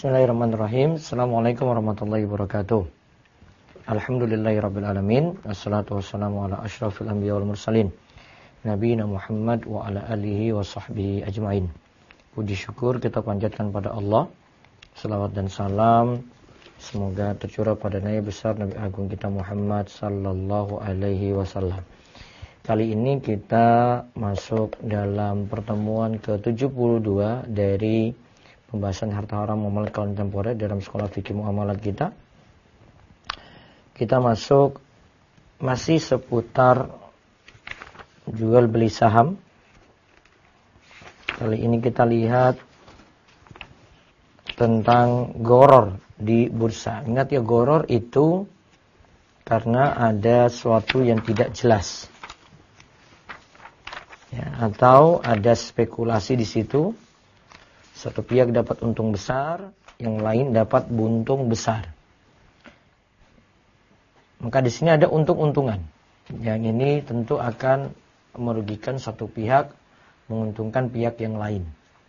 Bismillahirrahmanirrahim. Assalamualaikum warahmatullahi wabarakatuh. Alhamdulillahirrabbilalamin. Assalatu wassalamu ala ashrafil anbiya wal mursalin, Nabiina Muhammad wa ala alihi wa sahbihi ajma'in. Puji syukur kita panjatkan pada Allah. Salawat dan salam semoga tercurah pada Nabi besar Nabi agung kita Muhammad sallallahu alaihi wasallam. Kali ini kita masuk dalam pertemuan ke-72 dari pembahasan harta haram muamalat kontemporer dalam sekolah fikih muamalat kita. Kita masuk masih seputar jual beli saham. Kali ini kita lihat tentang gharar di bursa. Ingat ya, gharar itu karena ada sesuatu yang tidak jelas. Ya, atau ada spekulasi di situ. Satu pihak dapat untung besar, yang lain dapat buntung besar. Maka di sini ada untung-untungan. Yang ini tentu akan merugikan satu pihak, menguntungkan pihak yang lain.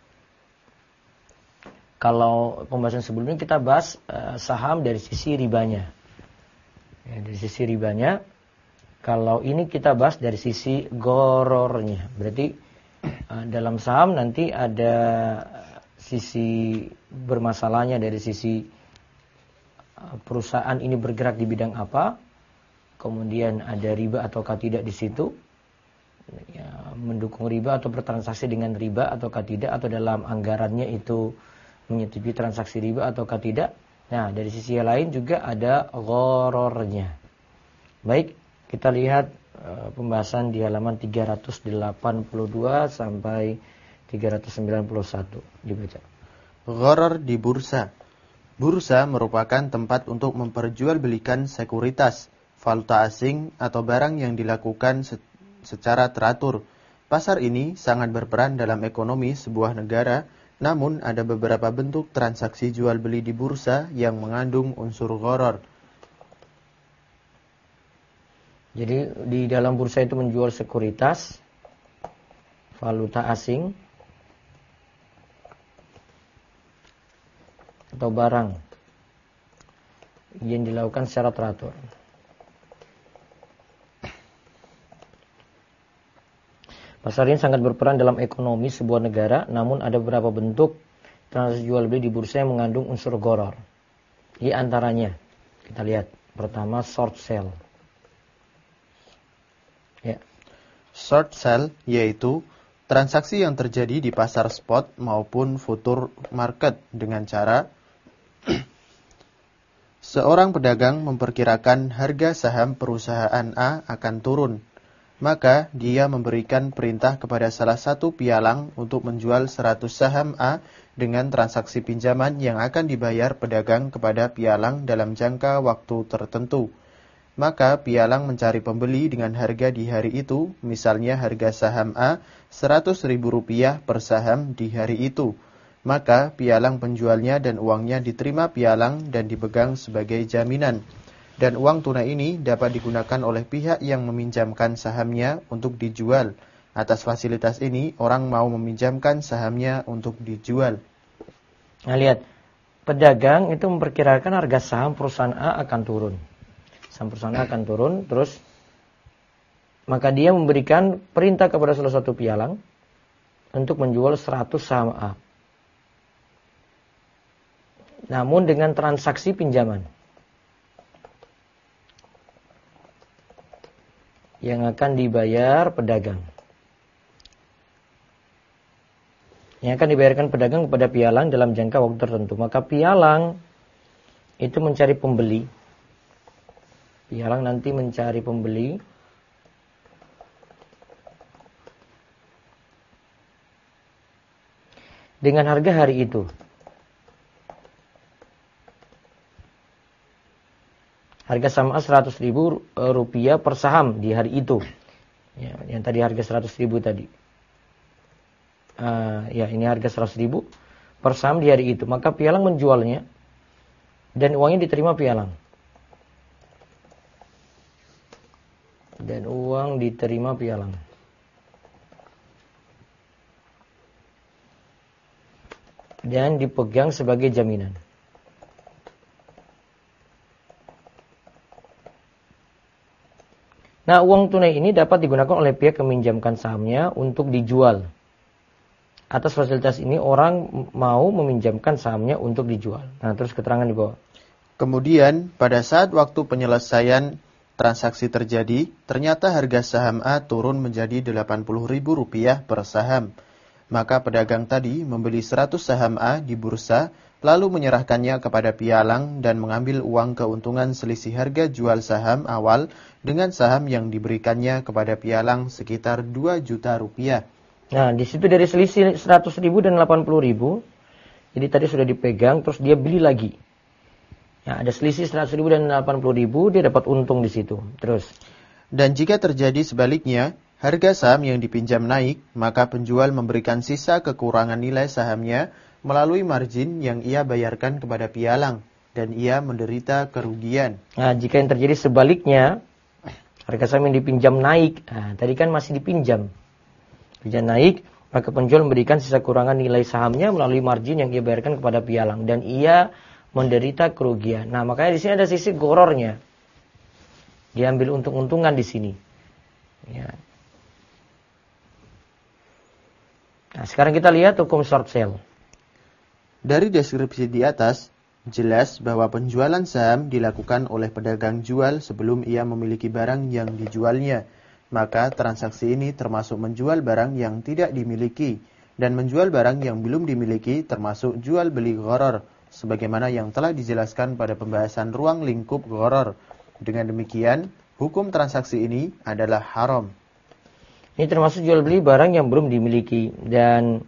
Kalau pembahasan sebelumnya kita bahas saham dari sisi ribanya. Ya, dari sisi ribanya. Kalau ini kita bahas dari sisi gorornya. Berarti dalam saham nanti ada sisi bermasalahnya dari sisi perusahaan ini bergerak di bidang apa, kemudian ada riba ataukah tidak di situ, ya, mendukung riba atau bertransaksi dengan riba ataukah tidak, atau dalam anggarannya itu menyetujui transaksi riba ataukah tidak. Nah, dari sisi yang lain juga ada gharornya. Baik, kita lihat pembahasan di halaman 382 sampai 391 dibaca. Gharar di bursa. Bursa merupakan tempat untuk memperjualbelikan sekuritas, valuta asing atau barang yang dilakukan secara teratur. Pasar ini sangat berperan dalam ekonomi sebuah negara, namun ada beberapa bentuk transaksi jual beli di bursa yang mengandung unsur gharar. Jadi di dalam bursa itu menjual sekuritas, valuta asing atau barang yang dilakukan secara teratur. Pasar ini sangat berperan dalam ekonomi sebuah negara, namun ada beberapa bentuk transaksi jual beli di bursa yang mengandung unsur gharar. Di antaranya kita lihat pertama short sale. Ya. Short sale yaitu transaksi yang terjadi di pasar spot maupun future market dengan cara seorang pedagang memperkirakan harga saham perusahaan A akan turun, maka dia memberikan perintah kepada salah satu pialang untuk menjual 100 saham A dengan transaksi pinjaman yang akan dibayar pedagang kepada pialang dalam jangka waktu tertentu. Maka pialang mencari pembeli dengan harga di hari itu, misalnya harga saham A Rp100.000 per saham di hari itu. Maka pialang penjualnya dan uangnya diterima pialang dan dipegang sebagai jaminan. Dan uang tunai ini dapat digunakan oleh pihak yang meminjamkan sahamnya untuk dijual. Atas fasilitas ini, orang mau meminjamkan sahamnya untuk dijual. Nah, lihat, pedagang itu memperkirakan harga saham perusahaan A akan turun. Saham perusahaan A akan turun, terus maka dia memberikan perintah kepada salah satu pialang untuk menjual 100 saham A. Namun dengan transaksi pinjaman yang akan dibayar pedagang. Yang akan dibayarkan pedagang kepada pialang dalam jangka waktu tertentu. Maka pialang itu mencari pembeli. Pialang nanti mencari pembeli dengan harga hari itu. Harga saham A Rp100.000 per saham di hari itu. Ya, yang tadi harga Rp100.000 tadi. Ya, ini harga Rp100.000 per saham di hari itu. Maka pialang menjualnya dan uangnya diterima pialang. Dan uang diterima pialang. dan dipegang sebagai jaminan. Nah, uang tunai ini dapat digunakan oleh pihak yang meminjamkan sahamnya untuk dijual. Atas fasilitas ini orang mau meminjamkan sahamnya untuk dijual. Nah, terus keterangan di bawah. Kemudian, pada saat waktu penyelesaian transaksi terjadi, ternyata harga saham A turun menjadi Rp80.000 per saham. Maka pedagang tadi membeli 100 saham A di bursa, lalu menyerahkannya kepada pialang dan mengambil uang keuntungan selisih harga jual saham awal dengan saham yang diberikannya kepada pialang sekitar Rp2 juta. Nah, di situ dari selisih 100.000 dan 80.000, jadi tadi sudah dipegang, terus dia beli lagi. Nah, ada selisih 100.000 dan 80.000, dia dapat untung di situ. Terus. Dan jika terjadi sebaliknya, harga saham yang dipinjam naik, maka penjual memberikan sisa kekurangan nilai sahamnya melalui margin yang ia bayarkan kepada pialang, dan ia menderita kerugian. Nah, jika yang terjadi sebaliknya, harga saham yang dipinjam naik, nah, tadi kan masih dipinjam. Pinjam naik, maka penjual memberikan sisa kurangan nilai sahamnya melalui margin yang ia bayarkan kepada pialang, dan ia menderita kerugian. Nah, makanya di sini ada sisi gorornya. Diambil untung-untungan di sini. Ya. Nah, sekarang kita lihat hukum short sale. Dari deskripsi di atas, jelas bahwa penjualan saham dilakukan oleh pedagang jual sebelum ia memiliki barang yang dijualnya. Maka transaksi ini termasuk menjual barang yang tidak dimiliki, dan menjual barang yang belum dimiliki termasuk jual beli gharar, sebagaimana yang telah dijelaskan pada pembahasan ruang lingkup gharar. Dengan demikian, hukum transaksi ini adalah haram. Ini termasuk jual beli barang yang belum dimiliki, dan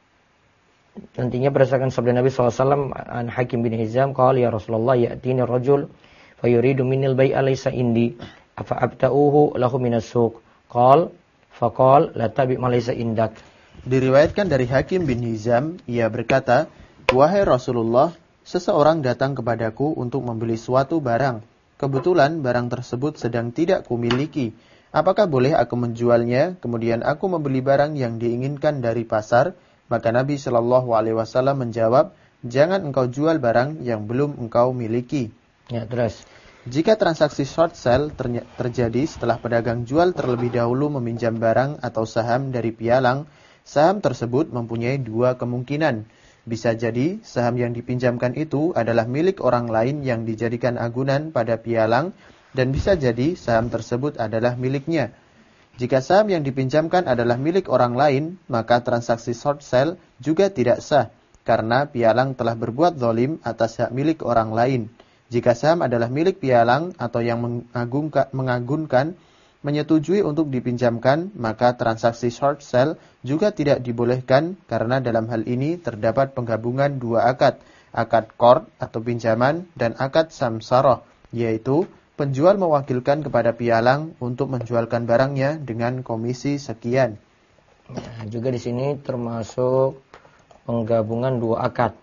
nantinya berdasarkan sabda Nabi SAW an Hakim bin Hizam, qala ya Rasulullah ya'tini rajul fayuridu minil bai'a laysa indi afa abta'uhu lahu minas suq qal faqal la tabi' ma laysa indak. Diriwayatkan dari Hakim bin Hizam, ia berkata, wahai Rasulullah, seseorang datang kepadaku untuk membeli suatu barang. Kebetulan barang tersebut sedang tidak kumiliki. Apakah boleh aku menjualnya, kemudian aku membeli barang yang diinginkan dari pasar? Maka Nabi Shallallahu Alaihi Wasallam menjawab, jangan engkau jual barang yang belum engkau miliki. Ya, terus. Jika transaksi short sale terjadi setelah pedagang jual terlebih dahulu meminjam barang atau saham dari pialang, saham tersebut mempunyai dua kemungkinan. Bisa jadi saham yang dipinjamkan itu adalah milik orang lain yang dijadikan agunan pada pialang, dan bisa jadi saham tersebut adalah miliknya. Jika saham yang dipinjamkan adalah milik orang lain, maka transaksi short sale juga tidak sah, karena pialang telah berbuat zalim atas hak milik orang lain. Jika saham adalah milik pialang atau yang mengagunkan menyetujui untuk dipinjamkan, maka transaksi short sale juga tidak dibolehkan, karena dalam hal ini terdapat penggabungan dua akad qard atau pinjaman dan akad samsarah, yaitu penjual mewakilkan kepada pialang untuk menjualkan barangnya dengan komisi sekian. Nah, juga di sini termasuk penggabungan dua akad.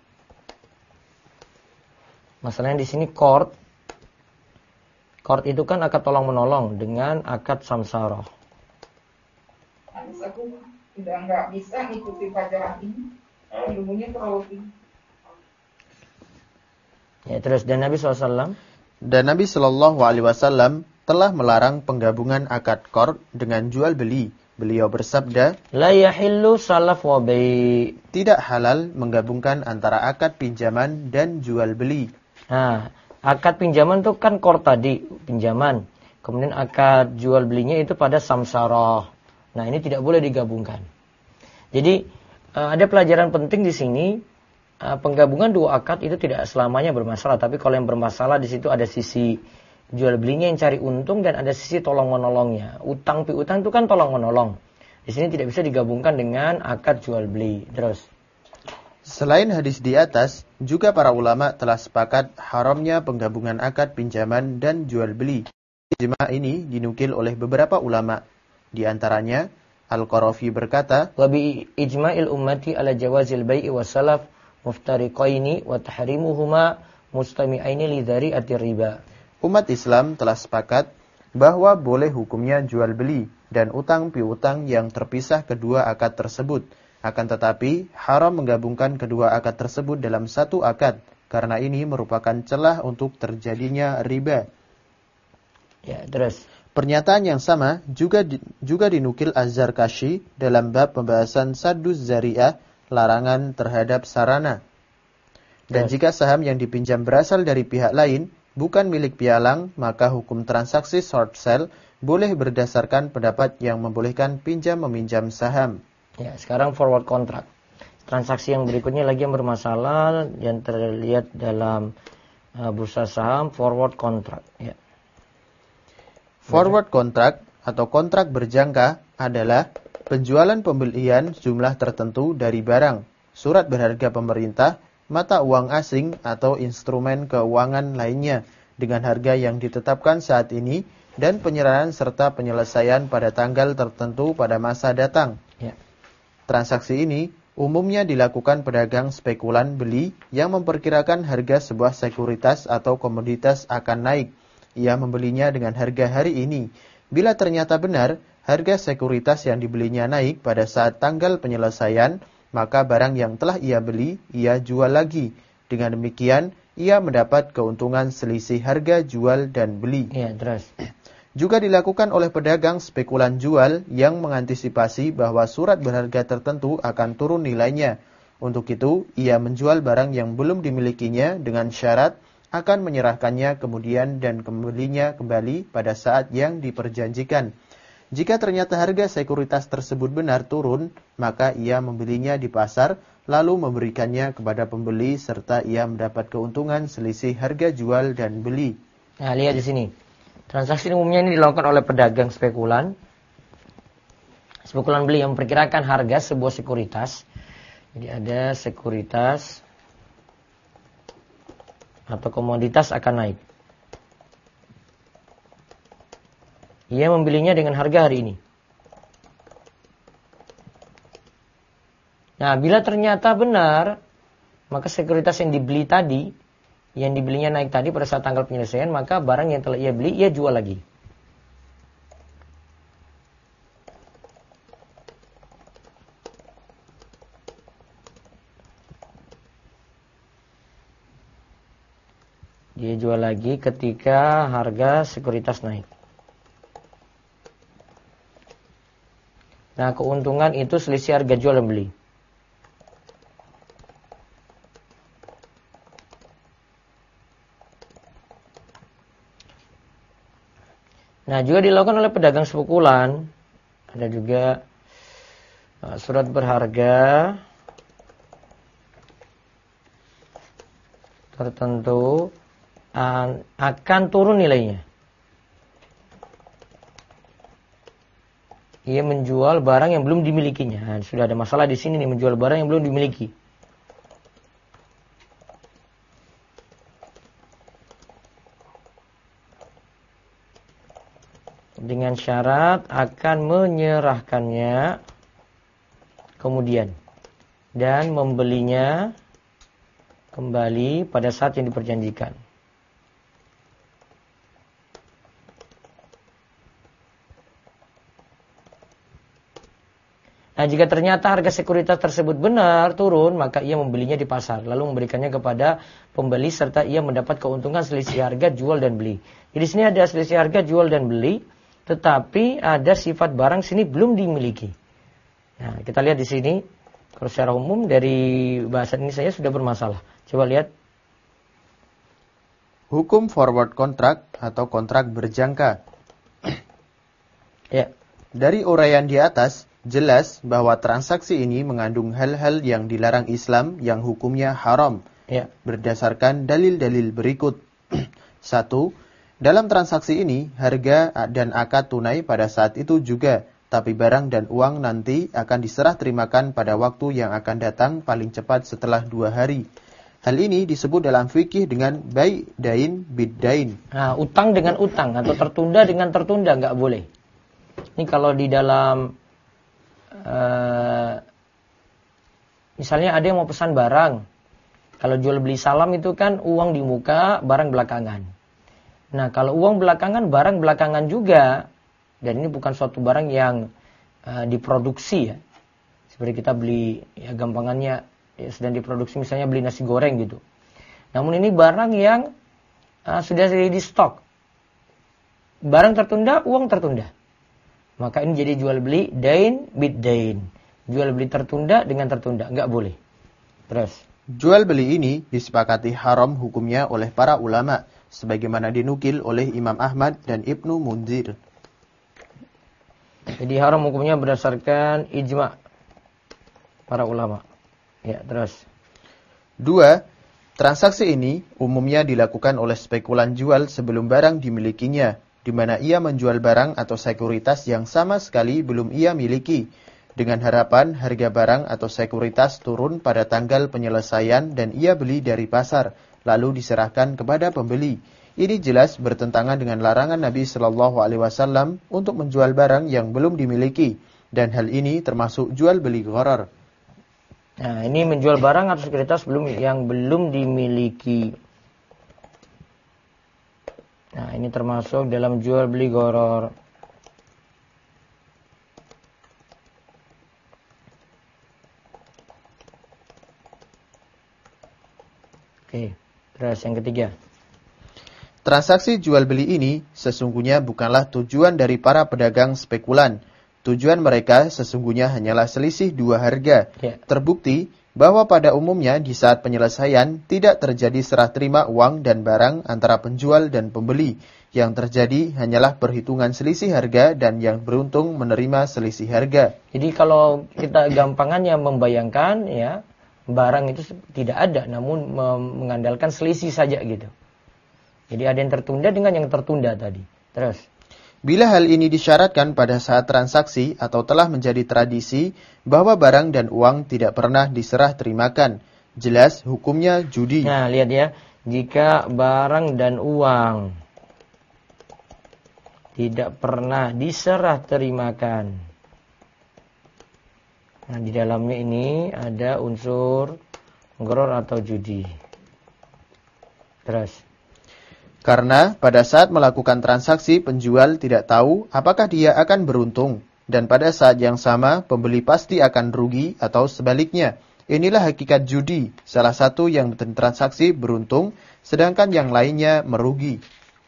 Masalahnya di sini qard. Qard itu kan akad tolong menolong dengan akad samsarah. Aku sudah nggak bisa ngikuti pelajaran ini. Ilmunya terlalu tinggi. Ya, terus dan Nabi SAW. Dan Nabi Shallallahu Alaihi Wasallam telah melarang penggabungan akad qard dengan jual beli. Beliau bersabda, La yahillu salaf wa bai'. Tidak halal menggabungkan antara akad pinjaman dan jual beli. Nah, akad pinjaman itu kan qard tadi, pinjaman. Kemudian akad jual belinya itu pada samsarah. Nah, ini tidak boleh digabungkan. Jadi, ada pelajaran penting di sini. Penggabungan dua akad itu tidak selamanya bermasalah, tapi kalau yang bermasalah di situ ada sisi jual belinya yang cari untung dan ada sisi tolong menolongnya. Utang piutang itu kan tolong menolong. Di sini tidak bisa digabungkan dengan akad jual beli. Terus. Selain hadis di atas, juga para ulama telah sepakat haramnya penggabungan akad pinjaman dan jual beli. Ijma' ini dinukil oleh beberapa ulama. Di antaranya, Al-Qarafi berkata, Wa bi ijma'il ummati ala jawazil bai'i wa salaf muftariqaini wa tahrimuhuma mustami'aini li dzari'atir riba. Umat Islam telah sepakat bahwa boleh hukumnya jual beli dan utang piutang yang terpisah kedua akad tersebut. Akan tetapi haram menggabungkan kedua akad tersebut dalam satu akad, karena ini merupakan celah untuk terjadinya riba. Ya, terus. Pernyataan yang sama juga dinukil Az-Zarkashi dalam bab pembahasan Sadduz Zari'ah, larangan terhadap sarana. Dan jika saham yang dipinjam berasal dari pihak lain, bukan milik pialang, maka hukum transaksi short sale boleh berdasarkan pendapat yang membolehkan pinjam-meminjam saham. Ya, sekarang forward contract. Transaksi yang berikutnya lagi yang bermasalah yang terlihat dalam bursa saham, forward contract. Ya. Forward contract atau kontrak berjangka adalah penjualan pembelian jumlah tertentu dari barang, surat berharga pemerintah, mata uang asing atau instrumen keuangan lainnya dengan harga yang ditetapkan saat ini dan penyerahan serta penyelesaian pada tanggal tertentu pada masa datang. Ya. Transaksi ini umumnya dilakukan pedagang spekulan beli yang memperkirakan harga sebuah sekuritas atau komoditas akan naik. Ia membelinya dengan harga hari ini. Bila ternyata benar, harga sekuritas yang dibelinya naik pada saat tanggal penyelesaian, maka barang yang telah ia beli, ia jual lagi. Dengan demikian, ia mendapat keuntungan selisih harga jual dan beli. Ya, terus. Juga dilakukan oleh pedagang spekulan jual yang mengantisipasi bahwa surat berharga tertentu akan turun nilainya. Untuk itu, ia menjual barang yang belum dimilikinya dengan syarat akan menyerahkannya kemudian dan kembalinya kembali pada saat yang diperjanjikan. Jika ternyata harga sekuritas tersebut benar turun, maka ia membelinya di pasar, lalu memberikannya kepada pembeli serta ia mendapat keuntungan selisih harga jual dan beli. Nah, lihat di sini. Transaksi umumnya ini dilakukan oleh pedagang spekulan. Spekulan beli yang memperkirakan harga sebuah sekuritas. Jadi ada sekuritas atau komoditas akan naik. Ia membelinya dengan harga hari ini. Nah, bila ternyata benar, maka sekuritas yang dibeli tadi, yang dibelinya naik tadi pada saat tanggal penyelesaian, maka barang yang telah ia beli, ia jual lagi. Dia jual lagi ketika harga sekuritas naik. Nah, keuntungan itu selisih harga jual dan beli. Nah, juga dilakukan oleh pedagang spekulan. Ada juga surat berharga tertentu akan turun nilainya. Ia menjual barang yang belum dimilikinya. Nah, sudah ada masalah di sini nih, menjual barang yang belum dimiliki. Dengan syarat akan menyerahkannya kemudian dan membelinya kembali pada saat yang diperjanjikan. Nah, jika ternyata harga sekuritas tersebut benar turun, maka ia membelinya di pasar, lalu memberikannya kepada pembeli serta ia mendapat keuntungan selisih harga jual dan beli. Jadi di sini ada selisih harga jual dan beli, tetapi ada sifat barang sini belum dimiliki. Nah, kita lihat di sini, kalau secara umum dari bahasan ini saya sudah bermasalah. Coba lihat. Hukum forward contract atau kontrak berjangka. Ya. Dari uraian di atas, jelas bahwa transaksi ini mengandung hal-hal yang dilarang Islam yang hukumnya haram. Ya. Berdasarkan dalil-dalil berikut. 1. Dalam transaksi ini, harga dan akad tunai pada saat itu juga, tapi barang dan uang nanti akan diserah terimakan pada waktu yang akan datang paling cepat setelah 2 hari. Hal ini disebut dalam fikih dengan bai dain biddain. Nah, utang dengan utang atau tertunda dengan tertunda nggak boleh. Ini kalau di dalam misalnya ada yang mau pesan barang. Kalau jual beli salam itu kan uang di muka, barang belakangan. Nah, kalau uang belakangan, barang belakangan juga. Dan ini bukan suatu barang yang diproduksi ya. Seperti kita beli, ya gampangannya ya, sedang diproduksi, misalnya beli nasi goreng gitu. Namun ini barang yang sudah di stok. barang tertunda, uang tertunda. Maka ini jadi jual beli dain bid dain. Jual beli tertunda dengan tertunda, enggak boleh. Terus, jual beli ini disepakati haram hukumnya oleh para ulama, sebagaimana dinukil oleh Imam Ahmad dan Ibnu Munzir. Jadi haram hukumnya berdasarkan ijma' para ulama. Ya, terus. 2. Transaksi ini umumnya dilakukan oleh spekulan jual sebelum barang dimilikinya, di mana ia menjual barang atau sekuritas yang sama sekali belum ia miliki, dengan harapan harga barang atau sekuritas turun pada tanggal penyelesaian dan ia beli dari pasar, lalu diserahkan kepada pembeli. Ini jelas bertentangan dengan larangan Nabi Shallallahu Alaihi Wasallam untuk menjual barang yang belum dimiliki, dan hal ini termasuk jual beli gharar. Nah, ini menjual barang atau sekuritas yang belum dimiliki. Nah, ini termasuk dalam jual beli gharar. Oke, terus yang ketiga. Transaksi jual beli ini sesungguhnya bukanlah tujuan dari para pedagang spekulan. Tujuan mereka sesungguhnya hanyalah selisih dua harga. Ya. Terbukti bahwa pada umumnya di saat penyelesaian tidak terjadi serah terima uang dan barang antara penjual dan pembeli. Yang terjadi hanyalah perhitungan selisih harga dan yang beruntung menerima selisih harga. Jadi kalau kita gampangannya membayangkan ya, barang itu tidak ada namun mengandalkan selisih saja gitu. Jadi ada yang tertunda dengan yang tertunda tadi. Terus. Bila hal ini disyaratkan pada saat transaksi atau telah menjadi tradisi bahwa barang dan uang tidak pernah diserah terimakan, jelas hukumnya judi. Nah, lihat ya. Jika barang dan uang tidak pernah diserah terimakan. Nah, di dalamnya ini ada unsur gharar atau judi. Terus. Karena pada saat melakukan transaksi penjual tidak tahu apakah dia akan beruntung, dan pada saat yang sama pembeli pasti akan rugi atau sebaliknya. Inilah hakikat judi, salah satu yang bertransaksi beruntung sedangkan yang lainnya merugi.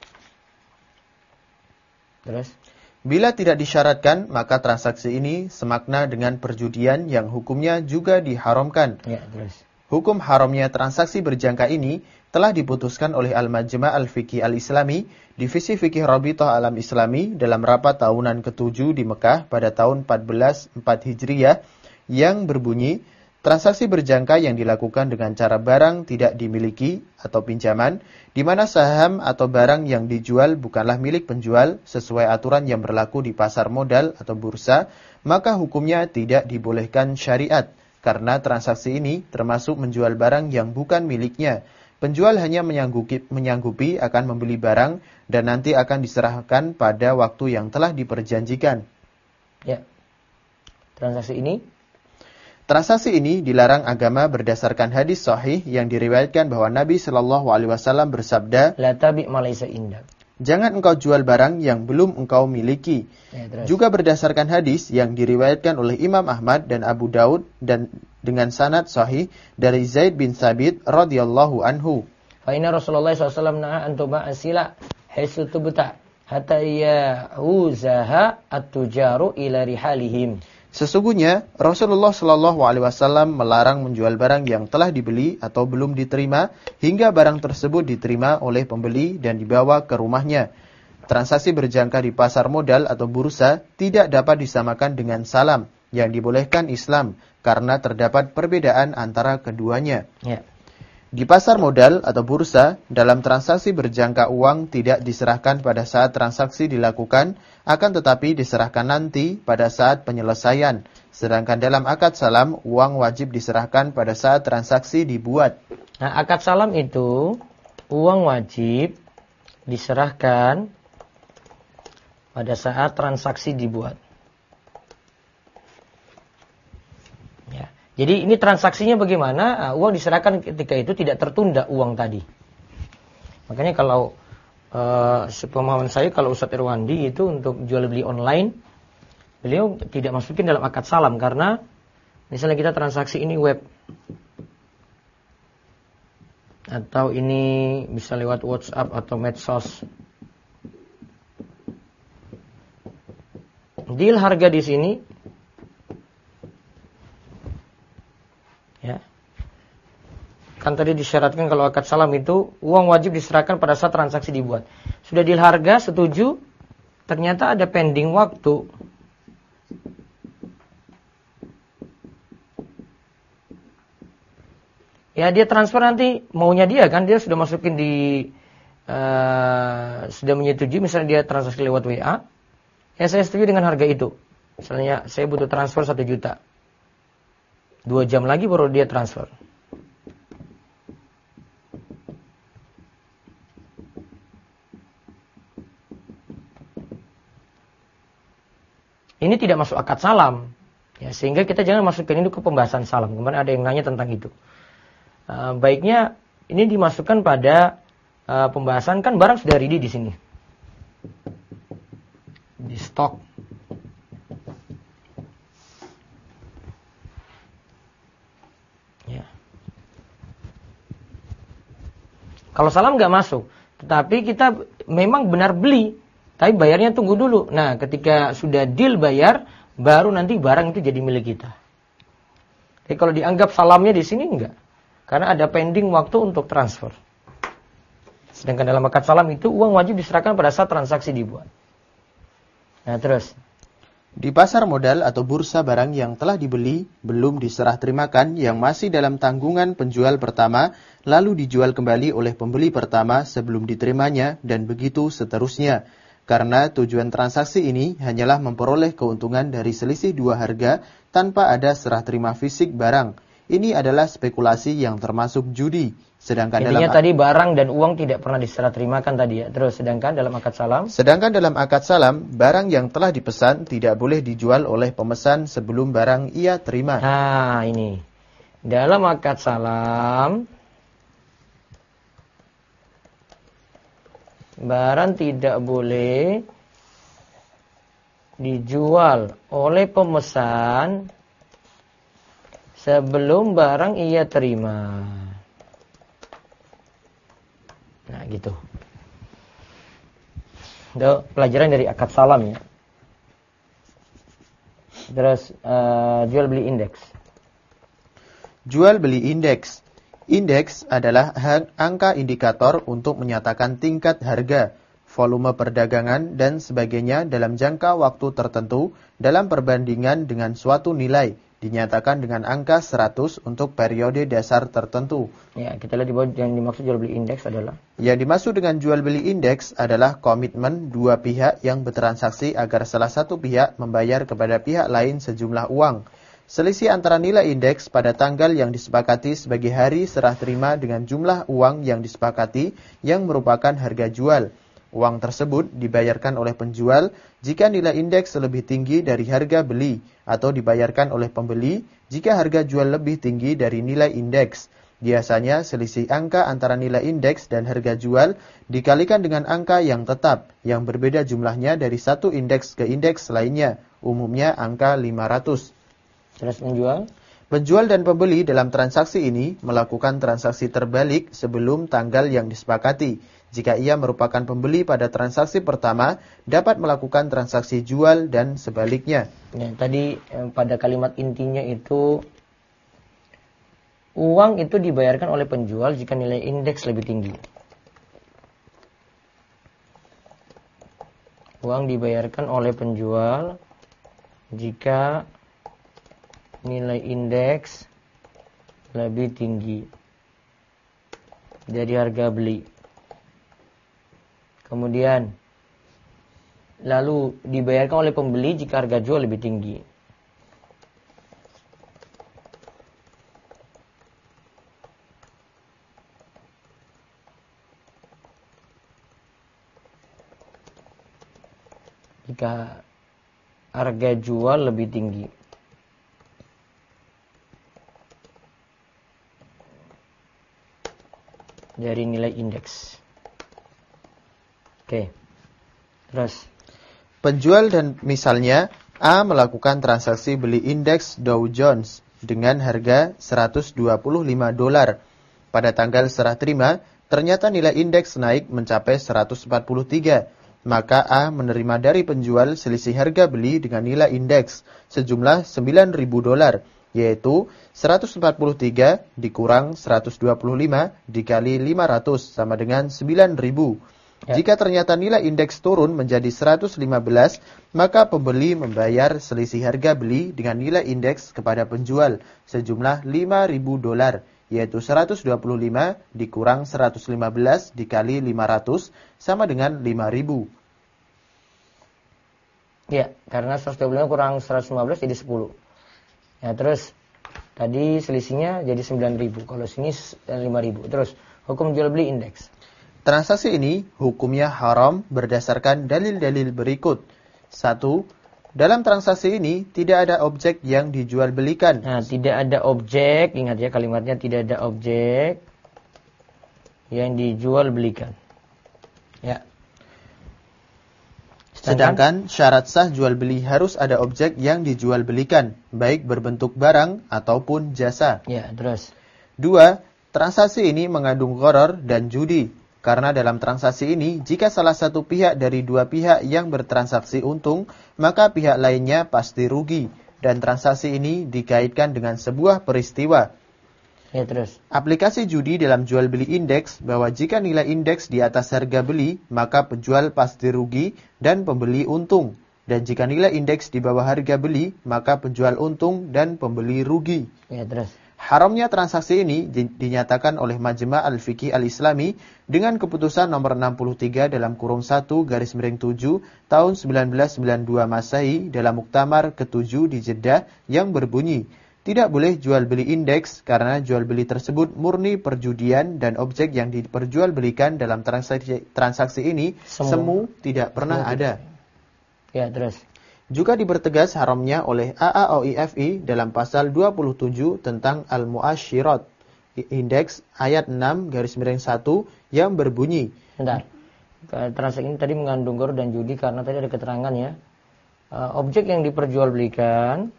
Terus? Bila tidak disyaratkan, maka transaksi ini semakna dengan perjudian yang hukumnya juga diharamkan. Ya, terus. Hukum haramnya transaksi berjangka ini telah diputuskan oleh Al-Majma' Al-Fiqhi Al-Islami, Divisi Fikih Rabithah Alam Islami dalam rapat tahunan ke-7 di Mekah pada tahun 1404 Hijriyah yang berbunyi, transaksi berjangka yang dilakukan dengan cara barang tidak dimiliki atau pinjaman, di mana saham atau barang yang dijual bukanlah milik penjual sesuai aturan yang berlaku di pasar modal atau bursa, maka hukumnya tidak dibolehkan syariat, karena transaksi ini termasuk menjual barang yang bukan miliknya. Penjual hanya menyanggupi akan membeli barang dan nanti akan diserahkan pada waktu yang telah diperjanjikan. Ya. Transaksi ini dilarang agama berdasarkan hadis sahih yang diriwayatkan bahwa Nabi Shallallahu Alaihi Wasallam bersabda, la tabi' ma laysa indak. Jangan engkau jual barang yang belum engkau miliki. Ya, juga berdasarkan hadis yang diriwayatkan oleh Imam Ahmad dan Abu Daud dan dengan sanad sahih dari Zaid bin Sabit radhiyallahu anhu. Fa inna Rasulullah SAW na'a an tuba'a sila haitsu tubta hatta yahuzaha at-tujaru ila rihalihim. Sesungguhnya Rasulullah Shallallahu Alaihi Wasallam melarang menjual barang yang telah dibeli atau belum diterima hingga barang tersebut diterima oleh pembeli dan dibawa ke rumahnya. Transaksi berjangka di pasar modal atau bursa tidak dapat disamakan dengan salam yang dibolehkan Islam karena terdapat perbedaan antara keduanya. Ya. Di pasar modal atau bursa, dalam transaksi berjangka uang tidak diserahkan pada saat transaksi dilakukan, akan tetapi diserahkan nanti pada saat penyelesaian. Sedangkan dalam akad salam, uang wajib diserahkan pada saat transaksi dibuat. Nah, akad salam itu, uang wajib diserahkan pada saat transaksi dibuat. Ya. Jadi ini transaksinya bagaimana? Uang diserahkan ketika itu tidak tertunda uang tadi. Makanya kalau sepemahaman saya kalau Ustadz Irwandi itu untuk jual beli online, beliau tidak masukin dalam akad salam karena misalnya kita transaksi ini web atau ini bisa lewat WhatsApp atau medsos. Deal harga di sini ya. Kan tadi disyaratkan kalau akad salam itu uang wajib diserahkan pada saat transaksi dibuat. Sudah deal harga, setuju, ternyata ada pending waktu. Ya dia transfer nanti maunya dia kan, dia sudah masukin di sudah menyetujui, misalnya dia transaksi lewat WA. Ya saya setuju dengan harga itu. Misalnya saya butuh transfer 1 juta. 2 jam lagi baru dia transfer. Ini tidak masuk akad salam. Ya, sehingga kita jangan masukkan itu ke pembahasan salam. Kemarin ada yang nanya tentang itu. Baiknya ini dimasukkan pada pembahasan, kan barang sudah ready di sini. Di stok. Ya. Kalau salam nggak masuk. Tetapi kita memang benar beli. Tapi bayarnya tunggu dulu. Nah, ketika sudah deal bayar, baru nanti barang itu jadi milik kita. Tapi kalau dianggap salamnya di sini enggak. Karena ada pending waktu untuk transfer. Sedangkan dalam akad salam itu uang wajib diserahkan pada saat transaksi dibuat. Nah, terus. Di pasar modal atau bursa barang yang telah dibeli belum diserah terimakan yang masih dalam tanggungan penjual pertama, lalu dijual kembali oleh pembeli pertama sebelum diterimanya, dan begitu seterusnya. Karena tujuan transaksi ini hanyalah memperoleh keuntungan dari selisih dua harga tanpa ada serah terima fisik barang. Ini adalah spekulasi yang termasuk judi. Sedangkan intinya tadi barang dan uang tidak pernah diserah terimakan tadi ya. Terus sedangkan dalam akad salam? Sedangkan dalam akad salam, barang yang telah dipesan tidak boleh dijual oleh pemesan sebelum barang ia terima. Nah ini. Dalam akad salam, barang tidak boleh dijual oleh pemesan sebelum barang ia terima. Nah gitu. Itu pelajaran dari akad salam ya. Terus jual beli indeks. Jual beli indeks. Indeks adalah angka indikator untuk menyatakan tingkat harga, volume perdagangan, dan sebagainya dalam jangka waktu tertentu dalam perbandingan dengan suatu nilai, dinyatakan dengan angka 100 untuk periode dasar tertentu. Ya, kita lihat di bawah yang dimaksud jual beli indeks adalah? Yang dimaksud dengan jual beli indeks adalah komitmen dua pihak yang bertransaksi agar salah satu pihak membayar kepada pihak lain sejumlah uang. Selisih antara nilai indeks pada tanggal yang disepakati sebagai hari serah terima dengan jumlah uang yang disepakati yang merupakan harga jual. Uang tersebut dibayarkan oleh penjual jika nilai indeks lebih tinggi dari harga beli, atau dibayarkan oleh pembeli jika harga jual lebih tinggi dari nilai indeks. Biasanya selisih angka antara nilai indeks dan harga jual dikalikan dengan angka yang tetap, yang berbeda jumlahnya dari satu indeks ke indeks lainnya, umumnya angka 500. Terus menjual? Penjual dan pembeli dalam transaksi ini melakukan transaksi terbalik sebelum tanggal yang disepakati. Jika ia merupakan pembeli pada transaksi pertama, dapat melakukan transaksi jual dan sebaliknya. Ya, tadi pada kalimat intinya itu, uang itu dibayarkan oleh penjual jika nilai indeks lebih tinggi. Uang dibayarkan oleh penjual jika nilai indeks lebih tinggi dari harga beli. Kemudian lalu dibayarkan oleh pembeli jika harga jual lebih tinggi. Jika harga jual lebih tinggi. Dari nilai indeks. Oke. Terus. Penjual dan misalnya A melakukan transaksi beli indeks Dow Jones dengan harga $125. Pada tanggal serah terima, ternyata nilai indeks naik mencapai 143. maka A menerima dari penjual selisih harga beli dengan nilai indeks sejumlah $9.000, yaitu 143 dikurang 125 dikali 500 sama dengan 9.000. Ya. Jika ternyata nilai indeks turun menjadi 115, maka pembeli membayar selisih harga beli dengan nilai indeks kepada penjual sejumlah $5.000, yaitu 125 dikurang 115 dikali 500 sama dengan 5.000. Ya, karena 125 kurang 115 jadi 10. Ya, terus tadi selisihnya jadi 9.000. Kalau sini 5.000. Terus hukum jual beli indeks. Transaksi ini hukumnya haram berdasarkan dalil-dalil berikut. 1. Dalam transaksi ini tidak ada objek yang dijual belikan. Nah, tidak ada objek, ingat ya kalimatnya, tidak ada objek yang dijual belikan. Ya. Sedangkan syarat sah jual beli harus ada objek yang dijual belikan, baik berbentuk barang ataupun jasa. Ya, terus. 2. Transaksi ini mengandung gharar dan judi. Karena dalam transaksi ini, jika salah satu pihak dari dua pihak yang bertransaksi untung, maka pihak lainnya pasti rugi. Dan transaksi ini dikaitkan dengan sebuah peristiwa. Ya, terus. Aplikasi judi dalam jual beli indeks, bahwa jika nilai indeks di atas harga beli, maka penjual pasti rugi dan pembeli untung. Dan jika nilai indeks di bawah harga beli, maka penjual untung dan pembeli rugi. Ya, terus. Haramnya transaksi ini dinyatakan oleh Majma' Al-Fiqih Al-Islami dengan keputusan nomor 63 dalam kurung 1 garis miring 7 tahun 1992 Masehi dalam Muktamar ke-7 di Jeddah yang berbunyi, tidak boleh jual beli indeks karena jual beli tersebut murni perjudian dan objek yang diperjualbelikan dalam transaksi ini semu tidak pernah ada. Ya, terus. Juga dipertegas haramnya oleh AAOIFI dalam pasal 27 tentang Al-Mu'asyirat, indeks ayat 6 garis miring 1 yang berbunyi. Bentar. Transaksi ini tadi mengandung gharar dan judi karena tadi ada keterangan ya. Objek yang diperjualbelikan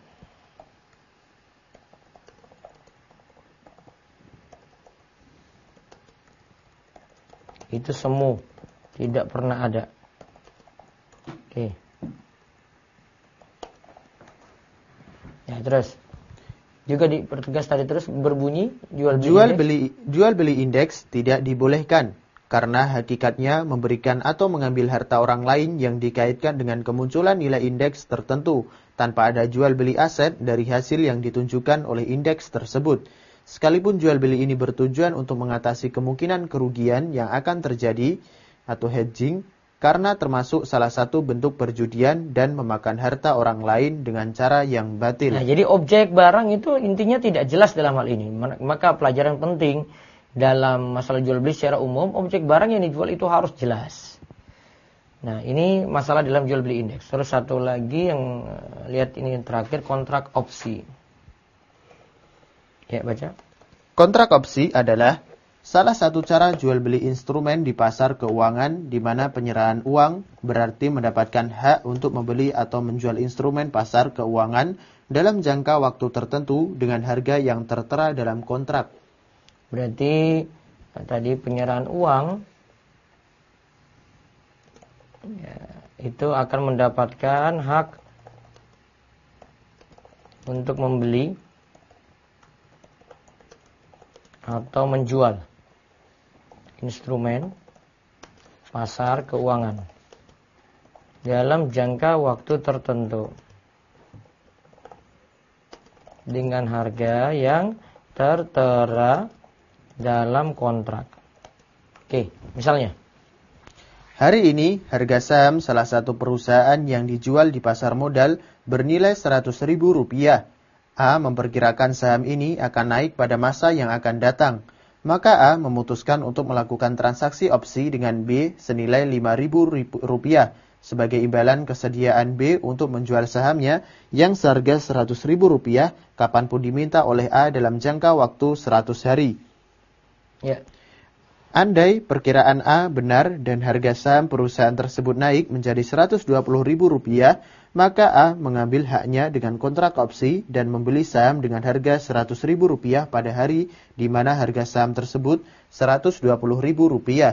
itu semu, tidak pernah ada. Oke. Ya, terus juga dipertegas tadi terus berbunyi jual beli indeks tidak dibolehkan karena hakikatnya memberikan atau mengambil harta orang lain yang dikaitkan dengan kemunculan nilai indeks tertentu tanpa ada jual beli aset dari hasil yang ditunjukkan oleh indeks tersebut. Sekalipun jual beli ini bertujuan untuk mengatasi kemungkinan kerugian yang akan terjadi atau hedging, karena termasuk salah satu bentuk perjudian dan memakan harta orang lain dengan cara yang batil. Nah, jadi objek barang itu intinya tidak jelas dalam hal ini. Maka pelajaran penting dalam masalah jual beli secara umum, objek barang yang dijual itu harus jelas. Nah, ini masalah dalam jual beli indeks. Terus satu lagi yang lihat ini yang terakhir, kontrak opsi. Ya, baca. Kontrak opsi adalah salah satu cara jual beli instrumen di pasar keuangan di mana penyerahan uang berarti mendapatkan hak untuk membeli atau menjual instrumen pasar keuangan dalam jangka waktu tertentu dengan harga yang tertera dalam kontrak. Berarti tadi penyerahan uang ya, itu akan mendapatkan hak untuk membeli atau menjual instrumen pasar keuangan dalam jangka waktu tertentu dengan harga yang tertera dalam kontrak. Oke, misalnya hari ini harga saham salah satu perusahaan yang dijual di pasar modal bernilai Rp100.000. A memperkirakan saham ini akan naik pada masa yang akan datang. Maka A memutuskan untuk melakukan transaksi opsi dengan B senilai Rp5.000 sebagai imbalan kesediaan B untuk menjual sahamnya yang seharga Rp100.000 kapanpun diminta oleh A dalam jangka waktu 100 hari. Ya. Andai perkiraan A benar dan harga saham perusahaan tersebut naik menjadi Rp120.000, maka A mengambil haknya dengan kontrak opsi dan membeli saham dengan harga Rp100.000 pada hari di mana harga saham tersebut Rp120.000.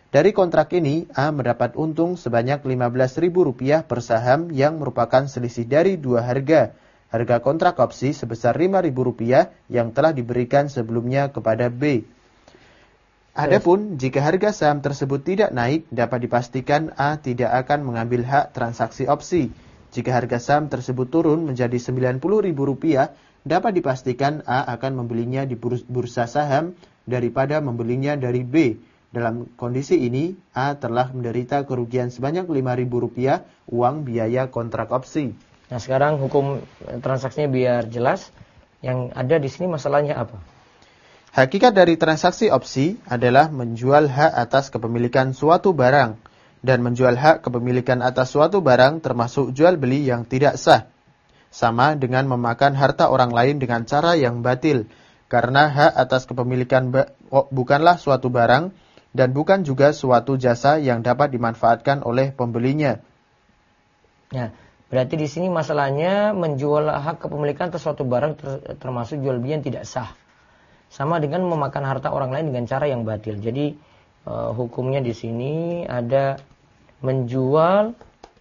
Dari kontrak ini, A mendapat untung sebanyak Rp15.000 per saham yang merupakan selisih dari dua harga. Harga kontrak opsi sebesar Rp5.000 yang telah diberikan sebelumnya kepada B. Adapun jika harga saham tersebut tidak naik, dapat dipastikan A tidak akan mengambil hak transaksi opsi. Jika harga saham tersebut turun menjadi Rp90.000, dapat dipastikan A akan membelinya di bursa saham daripada membelinya dari B. Dalam kondisi ini, A telah menderita kerugian sebanyak Rp5.000 uang biaya kontrak opsi. Nah, sekarang hukum transaksinya biar jelas. Yang ada di sini masalahnya apa? Hakikat dari transaksi opsi adalah menjual hak atas kepemilikan suatu barang, dan menjual hak kepemilikan atas suatu barang termasuk jual beli yang tidak sah. Sama dengan memakan harta orang lain dengan cara yang batil, karena hak atas kepemilikan bukanlah suatu barang, dan bukan juga suatu jasa yang dapat dimanfaatkan oleh pembelinya. Nah, berarti di sini masalahnya menjual hak kepemilikan atas suatu barang termasuk jual beli yang tidak sah. Sama dengan memakan harta orang lain dengan cara yang batil. Jadi hukumnya di sini ada menjual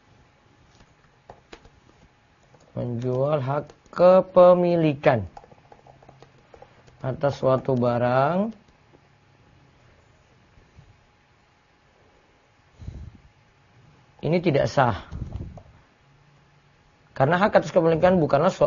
hak kepemilikan atas suatu barang ini tidak sah. Karena hak atas kepemilikan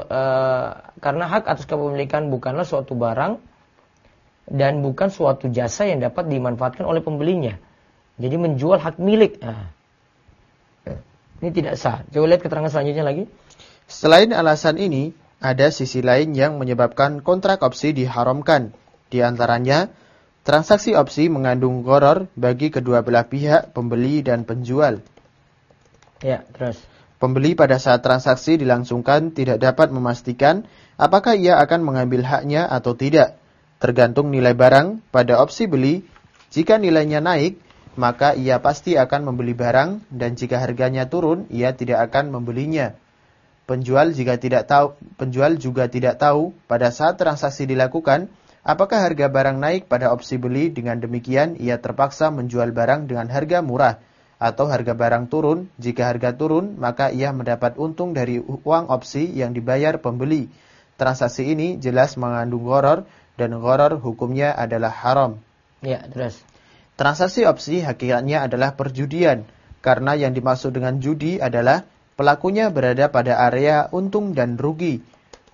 bukanlah suatu barang dan bukan suatu jasa yang dapat dimanfaatkan oleh pembelinya. Jadi menjual hak milik. Nah, ini tidak sah. Coba lihat keterangan selanjutnya lagi. Selain alasan ini, ada sisi lain yang menyebabkan kontrak opsi diharamkan. Di antaranya, transaksi opsi mengandung gharar bagi kedua belah pihak, pembeli dan penjual. Ya, terus. Pembeli pada saat transaksi dilangsungkan tidak dapat memastikan apakah ia akan mengambil haknya atau tidak. Tergantung nilai barang pada opsi beli, jika nilainya naik, maka ia pasti akan membeli barang, dan jika harganya turun, ia tidak akan membelinya. Penjual juga tidak tahu pada saat transaksi dilakukan, apakah harga barang naik pada opsi beli, dengan demikian ia terpaksa menjual barang dengan harga murah. Atau harga barang turun, jika harga turun, maka ia mendapat untung dari uang opsi yang dibayar pembeli. Transaksi ini jelas mengandung gharar, dan gharar hukumnya adalah haram. Ya, terus. Transaksi opsi hakikatnya adalah perjudian, karena yang dimaksud dengan judi adalah pelakunya berada pada area untung dan rugi.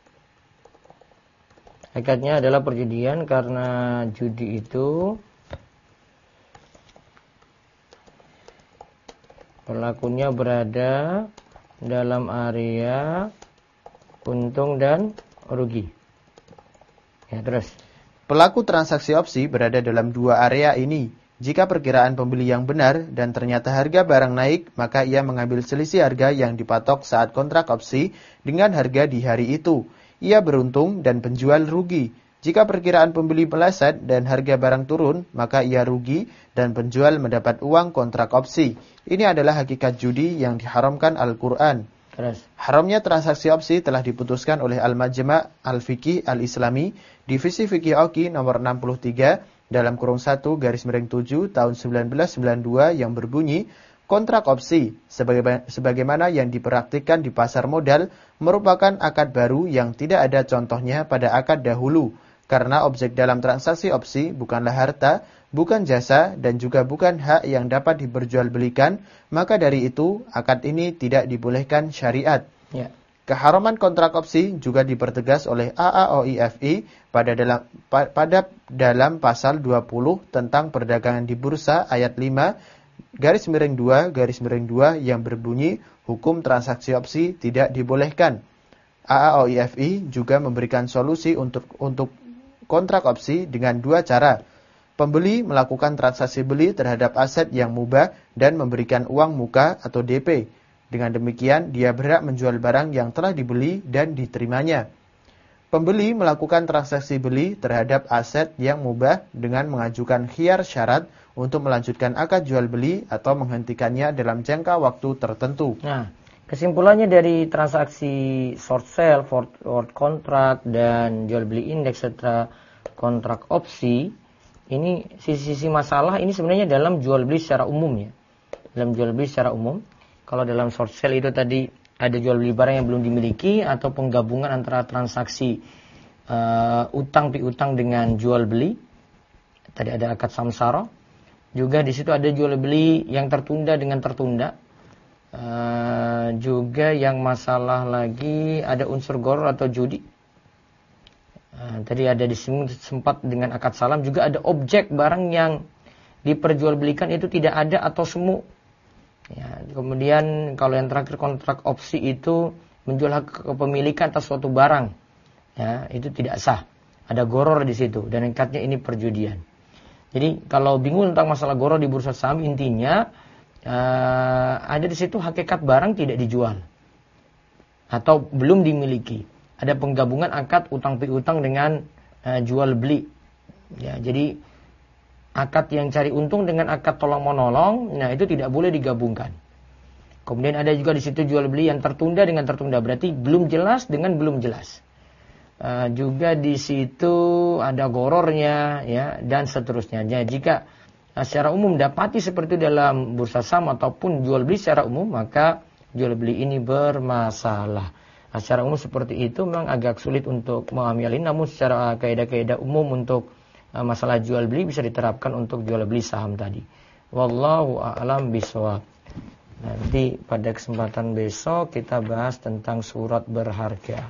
Hakikatnya adalah perjudian karena judi itu pelakunya berada dalam area untung dan rugi. Ya, terus. Pelaku transaksi opsi berada dalam dua area ini. Jika perkiraan pembeli yang benar dan ternyata harga barang naik, maka ia mengambil selisih harga yang dipatok saat kontrak opsi dengan harga di hari itu. Ia beruntung dan penjual rugi. Jika perkiraan pembeli meleset dan harga barang turun, maka ia rugi dan penjual mendapat uang kontrak opsi. Ini adalah hakikat judi yang diharamkan Al-Quran. Haramnya transaksi opsi telah diputuskan oleh Al-Majma' Al-Fiqih Al-Islami, Divisi Fikih Oki nomor 63, dalam kurung 1/7 tahun 1992 yang berbunyi, kontrak opsi, sebagaimana yang dipraktikkan di pasar modal, merupakan akad baru yang tidak ada contohnya pada akad dahulu. Karena objek dalam transaksi opsi bukanlah harta, bukan jasa, dan juga bukan hak yang dapat diperjualbelikan, maka dari itu akad ini tidak dibolehkan syariat. Ya. Keharaman kontrak opsi juga dipertegas oleh AAOIFI pada dalam pasal 20 tentang perdagangan di bursa ayat 5/2 yang berbunyi hukum transaksi opsi tidak dibolehkan. AAOIFI juga memberikan solusi untuk kontrak opsi dengan dua cara. Pembeli melakukan transaksi beli terhadap aset yang mubah dan memberikan uang muka atau DP. Dengan demikian, dia berhak menjual barang yang telah dibeli dan diterimanya. Pembeli melakukan transaksi beli terhadap aset yang mubah dengan mengajukan khiyar syarat untuk melanjutkan akad jual beli atau menghentikannya dalam jangka waktu tertentu. Nah, kesimpulannya dari transaksi short sale, forward contract, dan jual beli indeks serta kontrak opsi, Ini sisi-sisi masalah ini sebenarnya dalam jual beli secara umum ya. Dalam jual beli secara umum, kalau dalam short sale itu tadi ada jual beli barang yang belum dimiliki atau penggabungan antara transaksi utang piutang dengan jual beli. Tadi ada akad samsara. Juga di situ ada jual beli yang tertunda dengan tertunda. Juga yang masalah lagi ada unsur gharar atau judi. Tadi ada di sini sempat dengan akad salam, juga ada objek barang yang diperjualbelikan itu tidak ada atau semu. Ya, kemudian kalau yang terakhir kontrak opsi itu menjual hak kepemilikan atas suatu barang. Ya, itu tidak sah. Ada gharar di situ dan ikatnya ini perjudian. Jadi kalau bingung tentang masalah gharar di bursa saham, intinya ada di situ hakikat barang tidak dijual atau belum dimiliki. Ada penggabungan akad utang piutang dengan jual beli. Ya, jadi akad yang cari untung dengan akad tolong menolong, nah itu tidak boleh digabungkan. Kemudian ada juga di situ jual beli yang tertunda dengan tertunda, berarti belum jelas dengan belum jelas. Juga di situ ada gorornya, ya, dan seterusnya. Jadi jika secara umum dapati seperti itu dalam bursa saham ataupun jual beli secara umum, maka jual beli ini bermasalah. Secara umum seperti itu memang agak sulit untuk memahami hal ini, namun secara kaidah-kaidah umum untuk masalah jual beli bisa diterapkan untuk jual beli saham tadi. Wallahu a'lam bishawab. Nanti pada kesempatan besok kita bahas tentang surat berharga.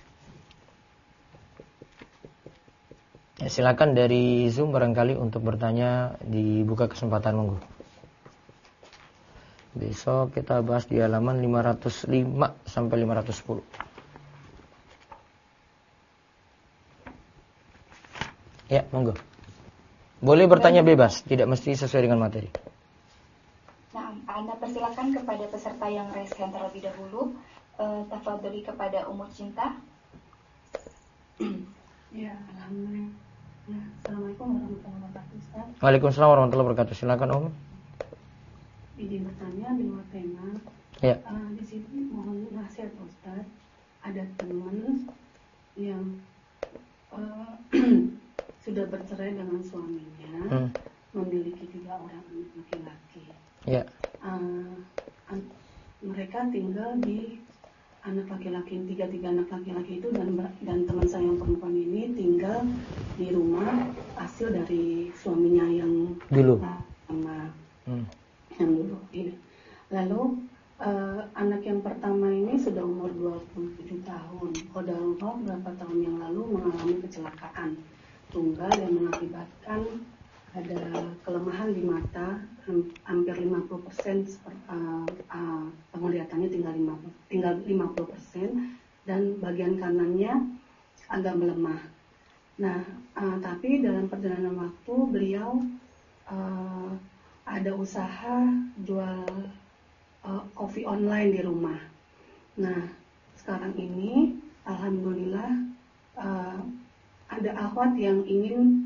Ya, silakan dari Zoom barangkali untuk bertanya, dibuka kesempatan, monggo. Besok kita bahas di halaman 505 sampai 510. Ya, monggo. Boleh bertanya bebas, tidak mesti sesuai dengan materi. Nah, Anda persilakan kepada peserta yang raise hand terlebih dahulu. Tafadholi kepada Umur Cinta. Ya, alhamdulillah. Assalamualaikum warahmatullahi wabarakatuh, Ustaz. Waalaikumsalam warahmatullahi wabarakatuh. Silakan, Om. Izin bertanya di luar tema. Ya. Di sini mohon nasihat Ustaz. Ada teman yang sudah bercerai dengan suaminya, memiliki 3 orang anak laki-laki. Ya. Mereka tinggal di anak laki-laki, 3 anak laki-laki itu, dan teman saya yang perempuan ini tinggal di rumah hasil dari suaminya yang dulu. Yang dulu. Iya. Lalu anak yang pertama ini sudah umur 27 tahun. Qadarullah beberapa tahun yang lalu mengalami kecelakaan tunggal yang mengakibatkan ada kelemahan di mata, hampir 50%, penglihatannya tinggal 50%, dan bagian kanannya agak melemah. Nah, tapi dalam perjalanan waktu beliau ada usaha jual kopi online di rumah. Nah, sekarang ini alhamdulillah ada akhwat yang ingin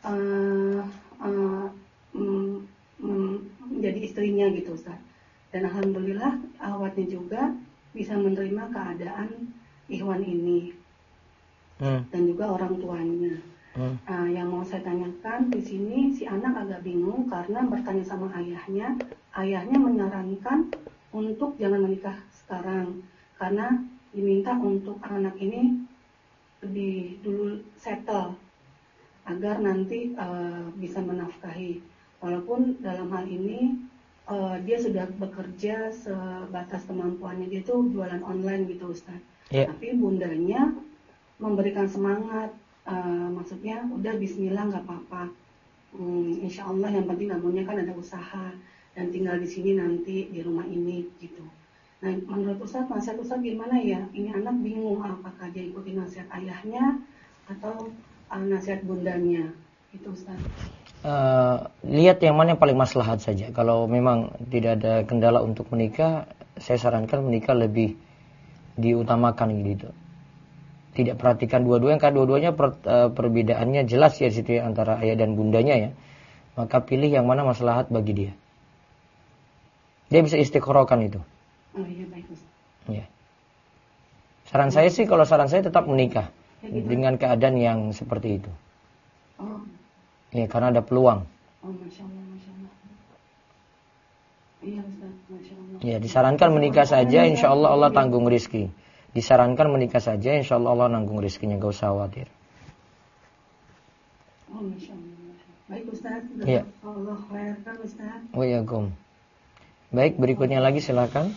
menjadi istrinya gitu, Ustaz. Dan alhamdulillah akhwatnya juga bisa menerima keadaan ikhwan ini. Dan juga orang tuanya. Yang mau saya tanyakan di sini, si anak agak bingung karena bertanya sama ayahnya. Ayahnya menyarankan untuk jangan menikah sekarang karena diminta untuk anak ini lebih dulu settle agar nanti bisa menafkahi. Walaupun dalam hal ini dia sudah bekerja sebatas kemampuannya, dia tuh jualan online gitu, Ustaz. Yeah. Tapi bundanya memberikan semangat. Maksudnya udah bismillah nggak apa-apa, insya Allah yang penting namanya kan ada usaha dan tinggal di sini nanti di rumah ini gitu. Nah, menurut Ustaz, nasihat Ustaz gimana ya? Ini anak bingung apakah dia ikuti nasihat ayahnya atau nasihat bundanya itu, Ustaz. Lihat yang mana yang paling maslahat saja. Kalau memang tidak ada kendala untuk menikah, saya sarankan menikah lebih diutamakan gitu. Tidak perhatikan dua-duanya, karena dua-duanya perbedaannya jelas ya di situ ya, antara ayah dan bundanya ya. Maka pilih yang mana maslahat bagi dia. Dia bisa istikharahkan itu. Oh iya, baik, Ustaz. Ya. Saran saya sih, kalau saran saya tetap menikah dengan keadaan yang seperti itu. Oh. Ya, karena ada peluang. Oh, Masya Allah, Masya Allah. Iya Ustaz, Masya Allah. Ya, disarankan menikah saja, insya Allah Allah tanggung rizki. Disarankan menikah saja, insya Allah Allah nanggung rizkinya, gak usah khawatir. Oh, Masya Allah, Masya Allah. Baik Ustaz, Iya. Allah khairkan Ustaz. Waalaikum. Baik, berikutnya lagi silakan.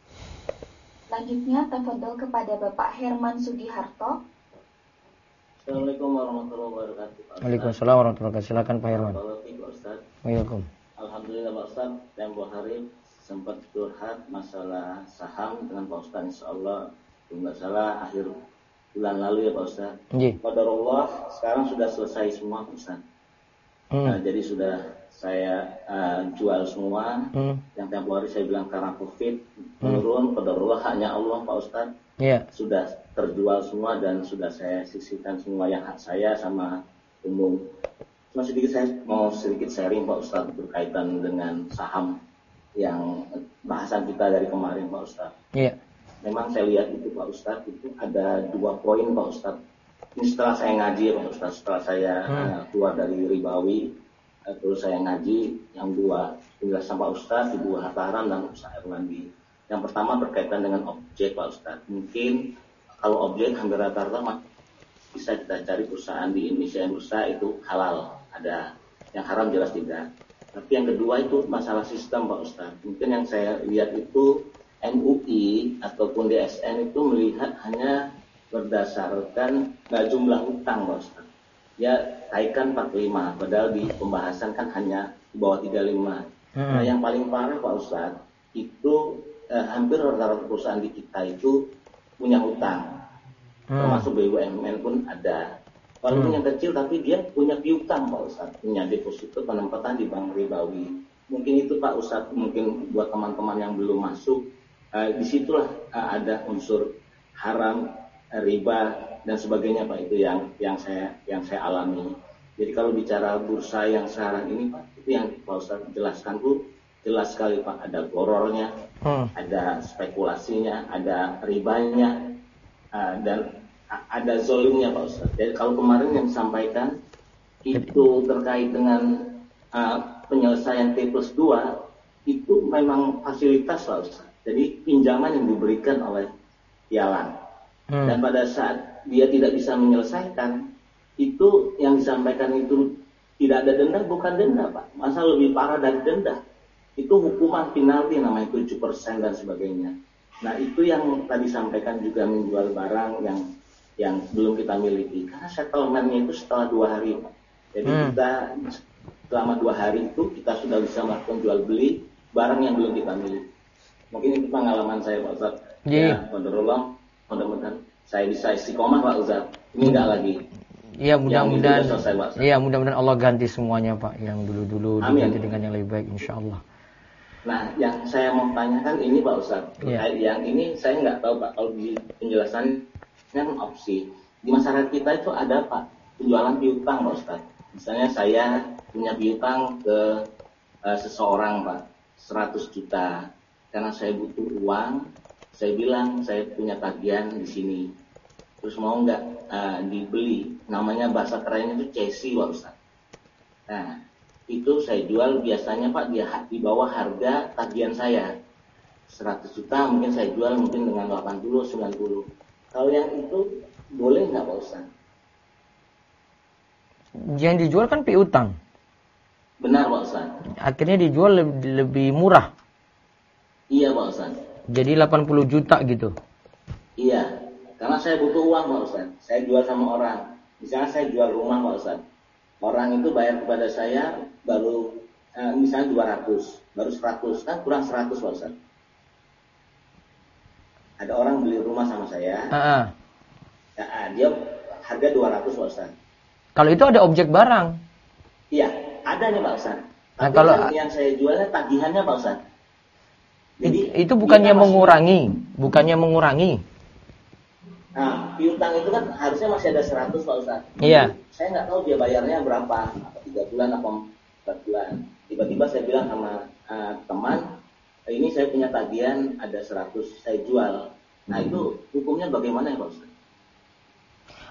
Selanjutnya, tafadhol kepada Bapak Herman Sugiharto. Assalamualaikum warahmatullahi wabarakatuh. Waalaikumsalam warahmatullahi wabarakatuh. Silakan Pak Herman. Waalaikum. Alhamdulillah Pak Ustaz, tempoh hari sempat curhat masalah saham dengan Pak Ustaz. Insyaallah tidak salah akhir bulan lalu ya Pak Ustaz. Qadarullah sekarang sudah selesai semua Pak Ustaz. Jadi sudah saya jual semua. Yang tempoh hari saya bilang karena Covid menurun, qadarullah hanya Allah Pak Ustaz. Sudah terjual semua dan sudah saya sisihkan semua yang hak saya sama umum. Cuma sedikit saya mau sedikit sharing Pak Ustaz berkaitan dengan saham yang bahasan kita dari kemarin Pak Ustaz. Memang saya lihat itu Pak Ustaz itu ada 2 poin Pak Ustaz. Ini setelah saya ngaji Pak Ustaz, setelah saya keluar dari ribawi, terus saya ngaji yang 2 penjelasan Pak Ustaz, Ibu Harta Haram dan Ustaz Erlandi. Yang pertama berkaitan dengan objek Pak Ustaz. Mungkin kalau objek hampir rata-rata bisa kita cari perusahaan di Indonesia yang berusaha itu halal, ada yang haram jelas tidak. Tapi yang kedua itu masalah sistem Pak Ustaz. Mungkin yang saya lihat itu MUI ataupun DSN itu melihat hanya berdasarkan jumlah hutang Pak Ustaz. Ya kaitan 45, padahal di pembahasan kan hanya di bawah 35. Nah yang paling parah Pak Ustaz itu hampir rata-rata perusahaan di kita itu punya hutang. Termasuk BUMN pun ada. Walaupun yang kecil tapi dia punya piutang Pak Ustaz, punya deposito penempatan di bank ribawi. Mungkin itu Pak Ustaz, mungkin buat teman-teman yang belum masuk, disitulah ada unsur haram, riba dan sebagainya Pak, itu yang saya alami. Jadi kalau bicara bursa yang sekarang ini Pak, itu yang Pak Ustaz jelaskan tuh jelas sekali Pak, ada gorornya, ada spekulasinya, ada ribanya, dan ada zolimnya Pak Ustaz. Jadi kalau kemarin yang disampaikan itu terkait dengan penyelesaian T+2 itu memang fasilitas Pak Ustaz. Jadi pinjaman yang diberikan oleh pialang. Dan pada saat dia tidak bisa menyelesaikan, itu yang disampaikan itu tidak ada denda, bukan denda Pak. Masa lebih parah dari denda. Itu hukuman penalti namanya 7% dan sebagainya. Nah itu yang tadi sampaikan juga menjual barang yang belum kita miliki. Karena settlementnya itu setelah 2 hari Pak. Jadi kita selama 2 hari itu kita sudah bisa melakukan jual beli barang yang belum kita miliki. Mungkin itu pengalaman saya Pak Ustaz. Ya, mudah-mudahan saya bisa istiqomah Pak Ustaz. Ini enggak lagi. Iya mudah-mudahan. Iya mudah-mudahan Allah ganti semuanya Pak. Yang dulu-dulu diganti dengan yang lebih baik insya Allah. Nah, yang saya mau tanyakan ini Pak Ustaz. Yang ini saya nggak tahu Pak. Kalau di penjelasan kan opsi di masyarakat kita itu ada Pak penjualan piutang Pak Ustaz. Misalnya saya punya piutang ke seseorang Pak 100 juta karena saya butuh uang, saya bilang saya punya tagihan di sini, terus mau nggak dibeli, namanya bahasa kerennya itu cesi Pak Ustaz. Nah itu saya jual biasanya Pak di bawah harga tagihan saya 100 juta, mungkin saya jual mungkin dengan 80-90. Kalau yang itu boleh nggak Pak Ustaz? Yang dijual kan piutang. Benar Pak Ustaz. Akhirnya dijual lebih murah. Iya Pak Ustaz. Jadi 80 juta gitu. Iya, karena saya butuh uang Pak Ustaz. Saya jual sama orang. Misalnya saya jual rumah Pak Ustaz. Orang itu bayar kepada saya baru misalnya 200, baru 100, kan kurang 100 Pak Ustaz. Ada orang beli rumah sama saya, dia harga 200 Pak Ustaz. Kalau itu ada objek barang. Iya, ada nih Pak Ustaz. Tapi kalau yang saya jualnya tagihannya Pak Ustaz. Jadi itu bukannya mengurangi. Nah, piutang itu kan harusnya masih ada 100 Pak Ustaz. Iya. Saya nggak tahu dia bayarnya berapa, 3 bulan apa 4 bulan. Tiba-tiba saya bilang sama teman, ini saya punya tagihan ada 100, saya jual. Nah itu hukumnya bagaimana ya Pak Ustaz?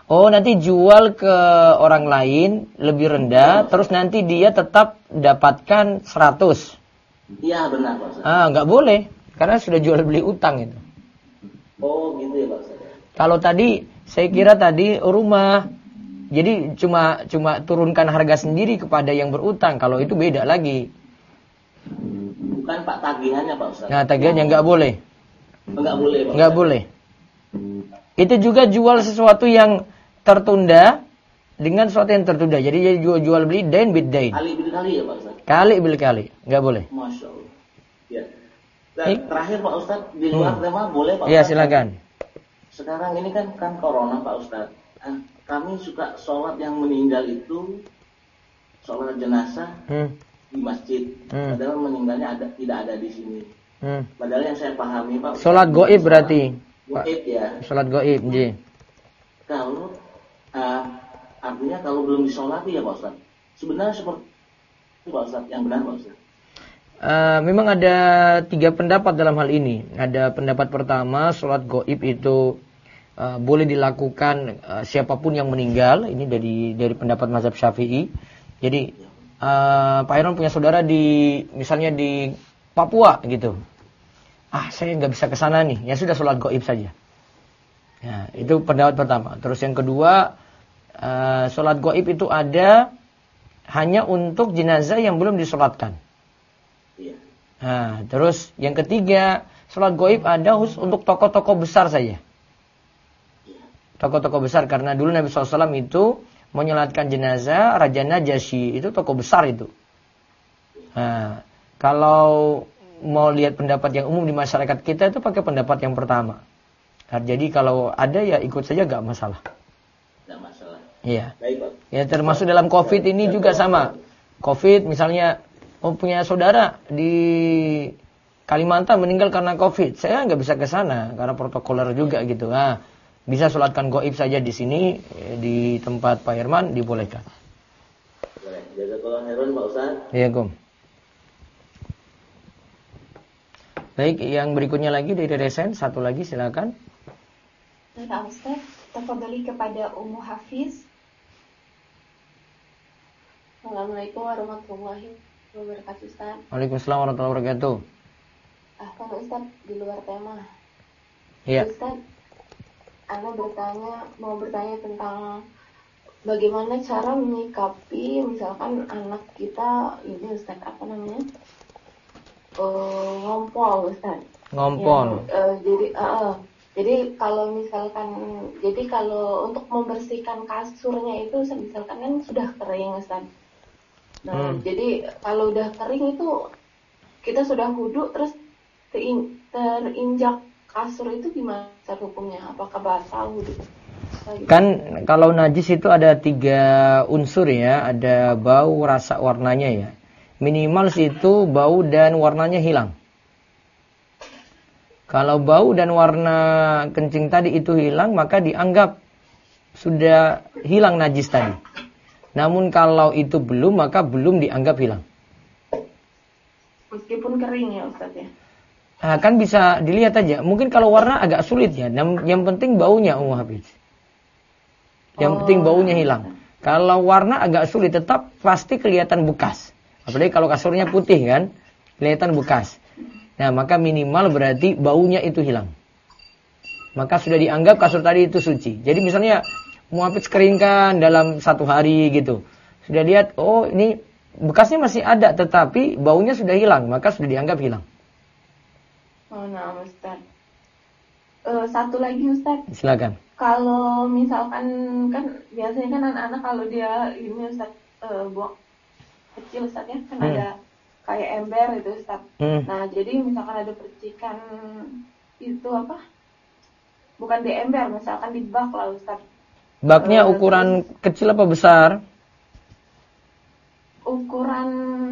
Oh, nanti jual ke orang lain lebih rendah, terus nanti dia tetap dapatkan 100. Iya, benar Pak Ustaz. Nggak boleh, karena sudah jual beli utang itu. Oh, gitu ya Pak Ustaz. Kalau tadi, saya kira tadi rumah, jadi cuma turunkan harga sendiri kepada yang berutang. Kalau itu beda lagi. Bukan Pak, tagihannya Pak Ustaz. Nah, tagihannya nggak boleh. Nggak boleh Pak. Nggak boleh. Itu juga jual sesuatu yang tertunda dengan sesuatu yang tertunda. Jadi jual beli dain bid dain. Kali bil kali ya Pak Ustaz. Kali bil kali, nggak boleh. Masya Allah. Ya. Dan terakhir Pak Ustaz, di luar tema boleh Pak Ustaz? Iya, silakan. Sekarang ini kan corona Pak Ustaz. Kami suka sholat yang meninggal itu sholat jenazah di masjid. Padahal meninggalnya tidak ada di sini. Padahal yang saya pahami Pak Ustaz, sholat goib berarti. Goib ya. Sholat goib, ji. Kalau artinya kalau belum disolati ya Pak Ustaz. Sebenarnya seperti itu Pak Ustaz, yang benar Pak Ustaz. Memang ada 3 pendapat dalam hal ini. Ada pendapat pertama, sholat goib itu boleh dilakukan siapapun yang meninggal. Ini dari pendapat mazhab Syafi'i. Jadi Pak Iron punya saudara misalnya di Papua gitu. Saya nggak bisa ke sana nih. Ya sudah, sholat goib saja. Ya, itu pendapat pertama. Terus yang kedua, sholat goib itu ada hanya untuk jenazah yang belum disolatkan. Nah, terus yang ketiga, sholat goib ada khusus untuk tokoh-tokoh besar saja. Tokoh-tokoh besar, karena dulu Nabi SAW itu menyolatkan jenazah Raja Najasyi, itu tokoh besar itu. Nah, kalau mau lihat pendapat yang umum di masyarakat kita itu pakai pendapat yang pertama. Nah, jadi kalau ada ya ikut saja, gak masalah. Gak masalah. Iya. Baik Pak. Ya, termasuk dalam COVID ini juga sama. COVID misalnya, punya saudara di Kalimantan meninggal karena COVID. Saya nggak bisa ke sana karena protokoler juga gitu. Nah, bisa sholatkan goib saja di sini, di tempat Pak Herman, dibolehkan. Boleh. Jazakallahu khairan Pak Ustaz. Iya, Gom. Baik, yang berikutnya lagi dari Resen, satu lagi silakan. Pak Ustaz, tafadhali kepada Ummu Hafiz. Assalamualaikum warahmatullahi wabarakatuh Ustaz. Waalaikumsalam warahmatullahi wabarakatuh. Kan Ustaz di luar tema. Iya. Ustaz, Ana mau bertanya tentang bagaimana cara menyikapi misalkan anak kita ini Ustaz ngompol Ustaz. Ngompol. Jadi kalau untuk membersihkan kasurnya itu misalkan kan sudah kering Ustaz. Nah, jadi kalau udah kering itu kita sudah wudu terus terinjak kasur itu gimana hukumnya? Apakah batal wudu? Kan kalau najis itu ada 3 unsur ya, ada bau, rasa, warnanya ya. Minimal situ bau dan warnanya hilang. Kalau bau dan warna kencing tadi itu hilang, maka dianggap sudah hilang najis tadi. Namun kalau itu belum, maka belum dianggap hilang. Meskipun kering ya Ustaz ya? Kan bisa dilihat aja. Mungkin kalau warna agak sulit ya. Yang penting baunya Ummu Hafiz. Yang penting baunya hilang. Kalau warna agak sulit, tetap pasti kelihatan bekas. Apalagi kalau kasurnya putih kan, kelihatan bekas. Nah, maka minimal berarti baunya itu hilang. Maka sudah dianggap kasur tadi itu suci. Jadi misalnya Muhafiz keringkan dalam 1 hari gitu. Sudah lihat, oh ini bekasnya masih ada, tetapi baunya sudah hilang. Maka sudah dianggap hilang. Oh, nah Ustaz. Satu lagi Ustaz. Silakan. Kalau misalkan kan biasanya kan anak-anak kalau dia ini Ustaz buang kecil Ustaz ya, kan ada kayak ember itu Ustaz. Nah, jadi misalkan ada percikan itu bukan di ember, misalkan di bak lah Ustaz. Baknya ukuran kecil apa besar? Ukuran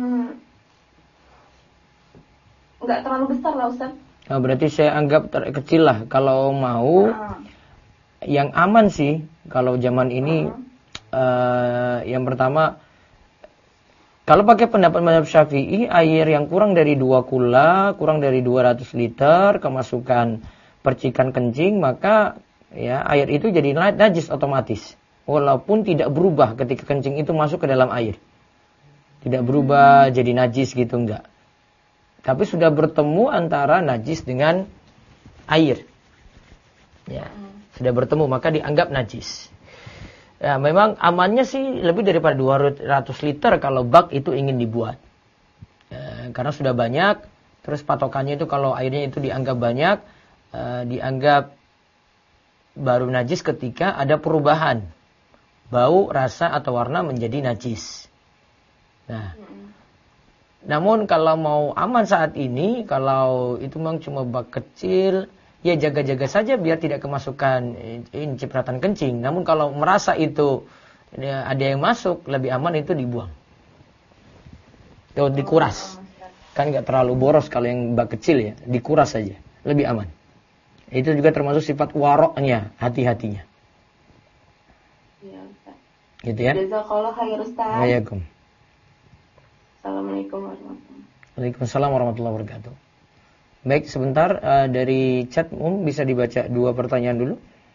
enggak terlalu besar lah Ustaz. Nah, berarti saya anggap kecil lah. Kalau mau yang aman sih kalau zaman ini yang pertama, kalau pakai pendapat mazhab Syafi'i, air yang kurang dari 2 kula, kurang dari 200 liter, kemasukan percikan kencing, maka ya air itu jadi najis otomatis. Walaupun tidak berubah ketika kencing itu masuk ke dalam air. Tidak berubah jadi najis gitu, enggak. Tapi sudah bertemu antara najis dengan air. Ya, sudah bertemu maka dianggap najis. Ya, memang amannya sih lebih daripada 200 liter kalau bak itu ingin dibuat. Ya, karena sudah banyak, terus patokannya itu kalau airnya itu dianggap banyak, dianggap baru najis ketika ada perubahan. Bau, rasa, atau warna menjadi najis. Nah, namun kalau mau aman saat ini, kalau itu memang cuma bak kecil, ya jaga-jaga saja biar tidak kemasukan cipratan kencing. Namun kalau merasa itu ya, ada yang masuk, lebih aman itu dibuang. Atau dikuras. Kan nggak terlalu boros kalau yang bak kecil ya, dikuras saja, lebih aman. Itu juga termasuk sifat waroknya, hati-hatinya. Iya, Ustaz. Gitu ya. Jazakallah khair, Ustaz. Waalaikumsalam. Assalamualaikum warahmatullahi wabarakatuh. Waalaikumsalam warahmatullahi wabarakatuh. Baik, sebentar dari chat bisa dibaca 2 pertanyaan dulu.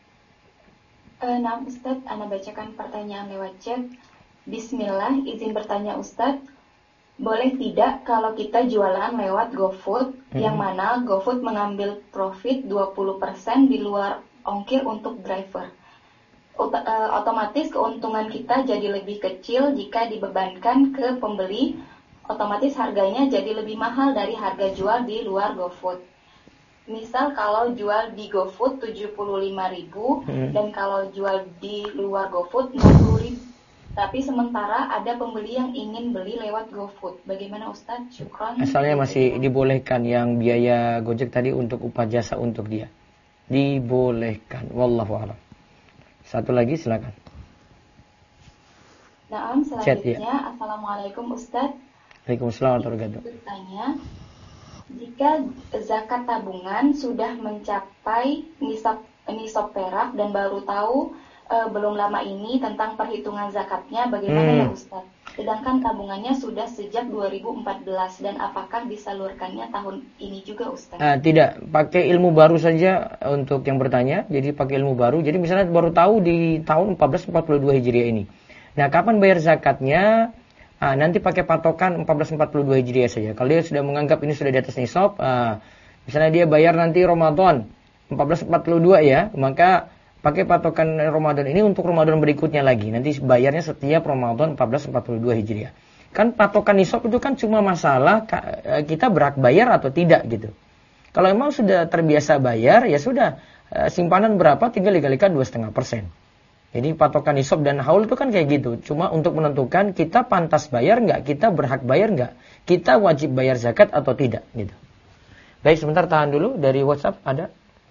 Nah, Ustaz, Ana bacakan pertanyaan lewat chat. Bismillah, izin bertanya Ustaz, boleh tidak kalau kita jualan lewat GoFood, yang mana GoFood mengambil profit 20% di luar ongkir untuk driver? Otomatis keuntungan kita jadi lebih kecil jika dibebankan ke pembeli. Otomatis harganya jadi lebih mahal dari harga jual di luar GoFood. Misal kalau jual di GoFood 75.000 dan kalau jual di luar GoFood 60.000. Tapi sementara ada pembeli yang ingin beli lewat GoFood. Bagaimana Ustaz? Syukran. Asalnya masih dibolehkan yang biaya Gojek tadi untuk upah jasa untuk dia. Dibolehkan. Wallahu a'lam. Satu lagi silakan. Naam, selanjutnya Chat, ya. Assalamualaikum Ustaz. Waalaikumsalam warahmatullahi wabarakatuh. Bertanya, jika zakat tabungan sudah mencapai nisab perak dan baru tahu belum lama ini tentang perhitungan zakatnya, bagaimana ya Ustaz? Sedangkan tabungannya sudah sejak 2014 dan apakah disalurkannya tahun ini juga Ustaz? Tidak, pakai ilmu baru saja untuk yang bertanya. Jadi pakai ilmu baru. Jadi misalnya baru tahu di tahun 1442 Hijriah ini. Nah, kapan bayar zakatnya? Nanti pakai patokan 1442 Hijriah saja. Kalau dia sudah menganggap ini sudah di atas nisab, misalnya dia bayar nanti Ramadan 1442 ya, maka pakai patokan Ramadan ini untuk Ramadan berikutnya lagi. Nanti bayarnya setiap Ramadan 1442 Hijriah. Kan patokan nisab itu kan cuma masalah kita berhak bayar atau tidak gitu. Kalau memang sudah terbiasa bayar, ya sudah, simpanan berapa tinggal dikalikan 2,5%. Jadi patokan nisab dan haul itu kan kayak gitu. Cuma untuk menentukan kita pantas bayar nggak, kita berhak bayar nggak, kita wajib bayar zakat atau tidak gitu. Baik, sebentar tahan dulu, dari WhatsApp ada.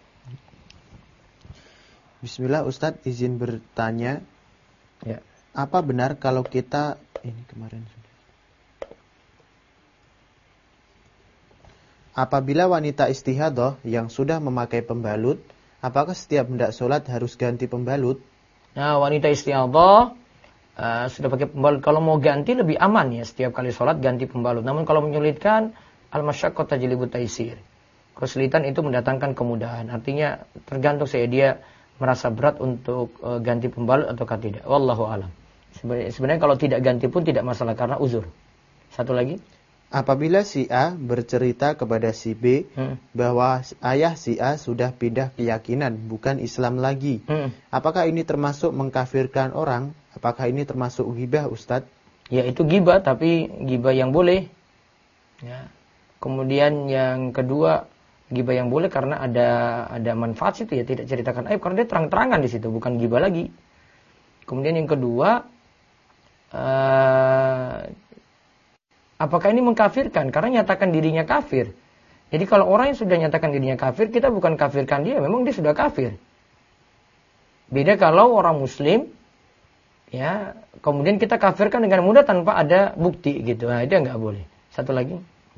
Bismillah, Ustadz izin bertanya. Ya. Apa benar kalau kita apabila wanita istihadah yang sudah memakai pembalut, apakah setiap hendak sholat harus ganti pembalut? Nah, wanita istihadah sudah pakai pembalut, kalau mau ganti lebih aman ya, setiap kali sholat ganti pembalut. Namun kalau menyulitkan, al-masyaqqah tajlibu taisir. Kesulitan itu mendatangkan kemudahan. Artinya tergantung saya, dia merasa berat untuk ganti pembalut ataukah tidak. Wallahu alam. Sebenarnya kalau tidak ganti pun tidak masalah karena uzur. Satu lagi. Apabila si A bercerita kepada si B bahwa ayah si A sudah pindah keyakinan, bukan Islam lagi. Apakah ini termasuk mengkafirkan orang? Apakah ini termasuk ghibah, Ustadz? Ya, itu ghibah, tapi ghibah yang boleh. Ya. Kemudian yang kedua, ghibah yang boleh karena ada manfaat situ ya, tidak ceritakan aib karena dia terang-terangan di situ, bukan ghibah lagi. Kemudian yang kedua, apakah ini mengkafirkan? Karena nyatakan dirinya kafir. Jadi kalau orang yang sudah nyatakan dirinya kafir, kita bukan kafirkan dia, memang dia sudah kafir. Beda kalau orang muslim, ya, kemudian kita kafirkan dengan mudah tanpa ada bukti gitu. Nah, itu nggak boleh. Satu lagi.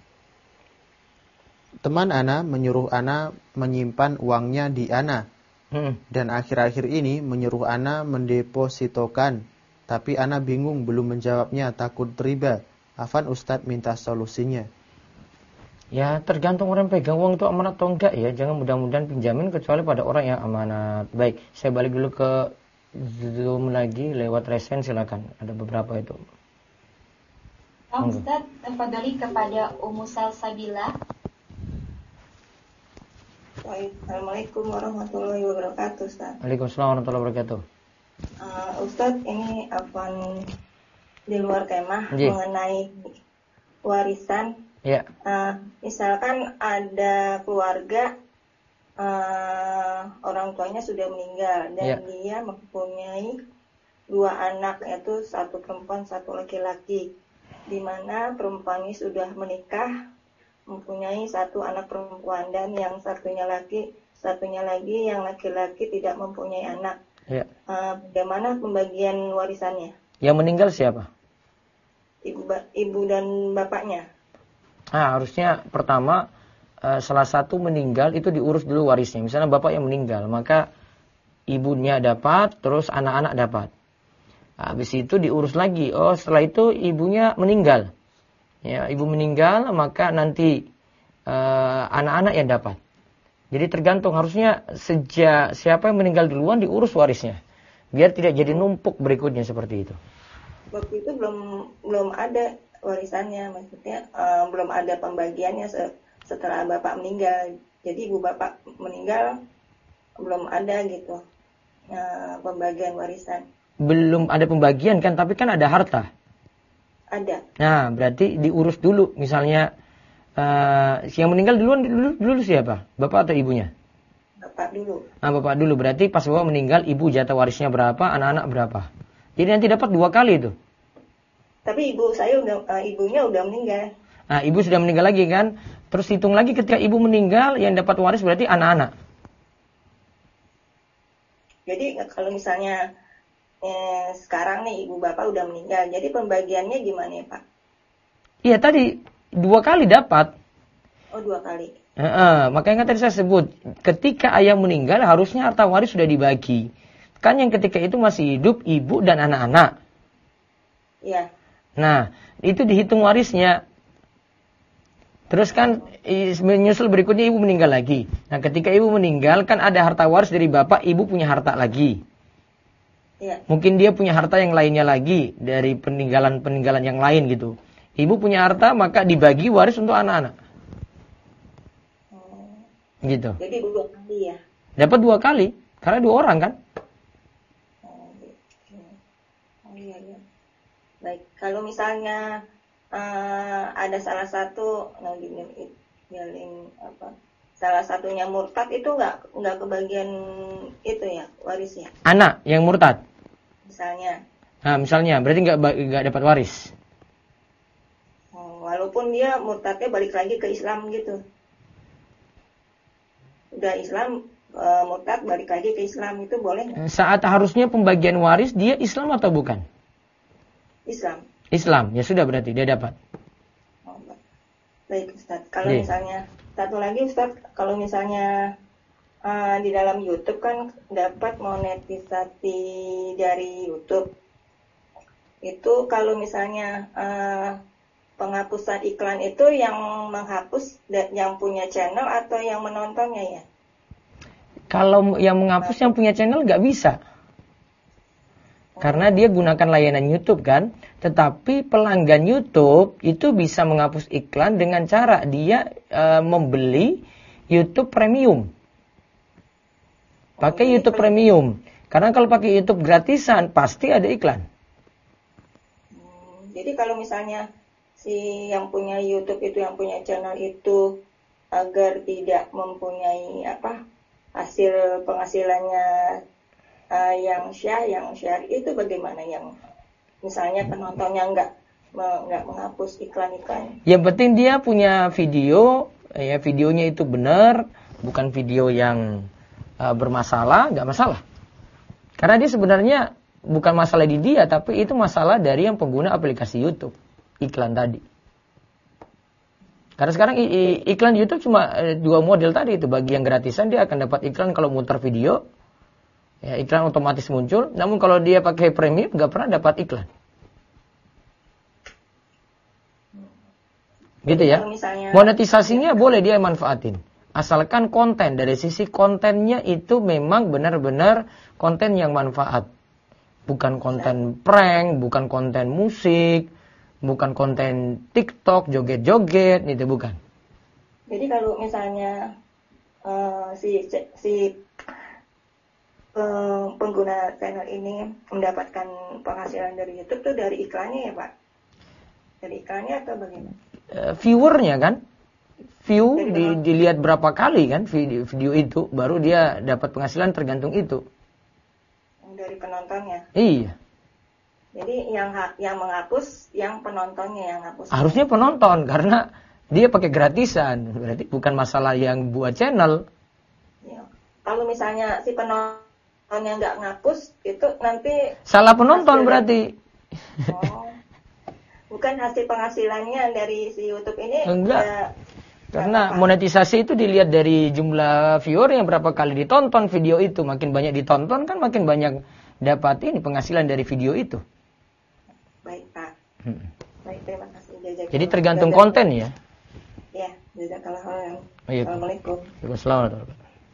Teman Ana menyuruh Ana menyimpan uangnya di Ana. Dan akhir-akhir ini menyuruh Ana mendepositokan. Tapi Ana bingung belum menjawabnya, takut riba. Afan Ustadz minta solusinya. Ya tergantung orang pegang uang itu amanat atau enggak ya. Jangan mudah-mudahan pinjamin kecuali pada orang yang amanat. Baik, saya balik dulu ke Zoom lagi lewat resen, silakan. Ada beberapa itu. Ustaz, tafadhali kepada Ummu Salsabila. Assalamualaikum warahmatullahi wabarakatuh, Ustaz. Waalaikumsalam warahmatullahi wabarakatuh. Ustaz, ini apa di luar tema mengenai warisan. Ya. Misalkan ada keluarga orang tuanya sudah meninggal dan dia mempunyai 2 anak, yaitu 1 perempuan 1 laki-laki, di mana perempuan ini sudah menikah mempunyai 1 anak perempuan dan yang satunya lagi yang laki-laki tidak mempunyai anak. Ya. Bagaimana pembagian warisannya? Yang meninggal siapa? Ibu dan bapaknya. Harusnya pertama salah satu meninggal itu diurus dulu warisnya. Misalnya bapak yang meninggal, maka ibunya dapat, terus anak-anak dapat. Habis itu diurus lagi. Setelah itu ibunya meninggal. Ya, ibu meninggal, maka nanti anak-anak yang dapat. Jadi tergantung, harusnya sejak siapa yang meninggal duluan diurus warisnya. Biar tidak jadi numpuk berikutnya seperti itu. Waktu itu belum ada warisannya, maksudnya belum ada pembagiannya setelah bapak meninggal. Jadi ibu bapak meninggal belum ada gitu pembagian warisan. Belum ada pembagian kan, tapi kan ada harta. Ada. Nah, berarti diurus dulu. Misalnya yang meninggal dulu siapa? Bapak atau ibunya? Bapak dulu. Bapak dulu. Berarti pas bapak meninggal, ibu jatah warisnya berapa, anak-anak berapa. Jadi nanti dapat 2 kali itu. Tapi ibunya udah meninggal. Ibu sudah meninggal lagi kan? Terus hitung lagi ketika ibu meninggal, yang dapat waris berarti anak-anak. Jadi kalau misalnya sekarang nih ibu bapak udah meninggal, jadi pembagiannya gimana ya Pak? Iya tadi 2 kali dapat. Oh 2 kali. Makanya tadi saya sebut, ketika ayah meninggal harusnya harta waris sudah dibagi. Kan yang ketika itu masih hidup ibu dan anak-anak. Iya. Nah, itu dihitung warisnya. Terus kan menyusul berikutnya ibu meninggal lagi. Nah, ketika ibu meninggal kan ada harta waris dari bapak, ibu punya harta lagi. Iya. Mungkin dia punya harta yang lainnya lagi dari peninggalan yang lain gitu. Ibu punya harta maka dibagi waris untuk anak-anak. Gitu. Jadi 2 kali ya. Dapat 2 kali karena 2 orang kan? Iya. Baik, kalau misalnya ada salah satu salah satunya murtad itu nggak kebagian itu ya warisnya. Anak yang murtad. Misalnya berarti nggak dapat waris. Walaupun dia murtadnya balik lagi ke Islam gitu. Udah Islam murtad balik lagi ke Islam itu boleh nggak? Saat harusnya pembagian waris dia Islam atau bukan? Islam, ya sudah berarti dia dapat. Baik Ustaz, kalau misalnya satu lagi Ustaz, kalau misalnya di dalam YouTube kan dapat monetisasi dari YouTube. Itu kalau misalnya penghapusan iklan itu yang menghapus yang punya channel atau yang menontonnya ya? Kalau yang menghapus yang punya channel nggak bisa. Karena dia gunakan layanan YouTube kan. Tetapi pelanggan YouTube itu bisa menghapus iklan dengan cara dia membeli YouTube Premium. Pakai YouTube Premium. Karena kalau pakai YouTube gratisan pasti ada iklan. Jadi kalau misalnya si yang punya YouTube itu, yang punya channel itu agar tidak mempunyai hasil penghasilannya yang share itu bagaimana, yang misalnya penontonnya nggak menghapus iklan-iklan? Yang penting dia punya video, ya videonya itu benar, bukan video yang bermasalah, nggak masalah. Karena dia sebenarnya bukan masalah di dia, tapi itu masalah dari yang pengguna aplikasi YouTube, iklan tadi. Karena sekarang iklan YouTube cuma 2 model tadi itu. Bagi yang gratisan dia akan dapat iklan kalau muter video. Ya, iklan otomatis muncul. Namun kalau dia pakai premium nggak pernah dapat iklan. Gitu ya. Monetisasinya boleh dia manfaatin. Asalkan konten, dari sisi kontennya itu memang benar-benar konten yang manfaat. Bukan konten prank, bukan konten musik, bukan konten TikTok, joget-joget, itu bukan. Jadi kalau misalnya pengguna channel ini mendapatkan penghasilan dari YouTube tuh dari iklannya ya Pak? Dari iklannya atau bagaimana? Viewernya kan? View dilihat berapa kali kan video itu, baru dia dapat penghasilan tergantung itu. Dari penontonnya? Iya. Jadi yang menghapus, yang penontonnya yang hapus? Harusnya penonton, karena dia pakai gratisan. Berarti bukan masalah yang buat channel. Ya. Kalau misalnya si penontonnya nggak ngapus, itu nanti... Salah penonton berarti. Oh. Bukan hasil penghasilannya dari si YouTube ini? Enggak. Karena monetisasi itu dilihat dari jumlah viewer yang berapa kali ditonton video itu. Makin banyak ditonton kan makin banyak dapat ini penghasilan dari video itu. Baik Pak. Baik, terima kasih. Jadi tergantung konten ya. Ya, jazakallah khairan. Assalamualaikum. Waalaikumsalam.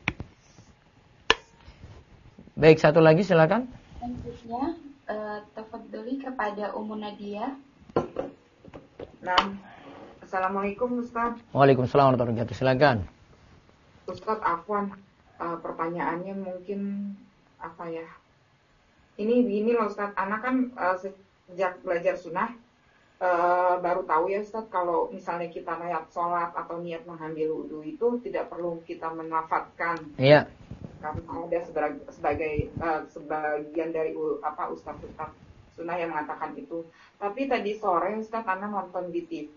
Baik, satu lagi silakan. Selanjutnya, tafadholi kepada Ummu Nadia. Nah, Assalamualaikum Ustaz. Waalaikumsalam warahmatullahi wabarakatuh. Silakan. Ustaz, afwan, pertanyaannya mungkin apa ya? Ini begini loh Ustaz, anak kan sejak belajar sunnah baru tahu ya Ustaz, kalau misalnya kita niat sholat atau niat mengambil wudhu itu tidak perlu kita melafadzkan. Iya. Karena ada sebagian dari Ustaz sunnah yang mengatakan itu. Tapi tadi sore Ustaz anak nonton di TV.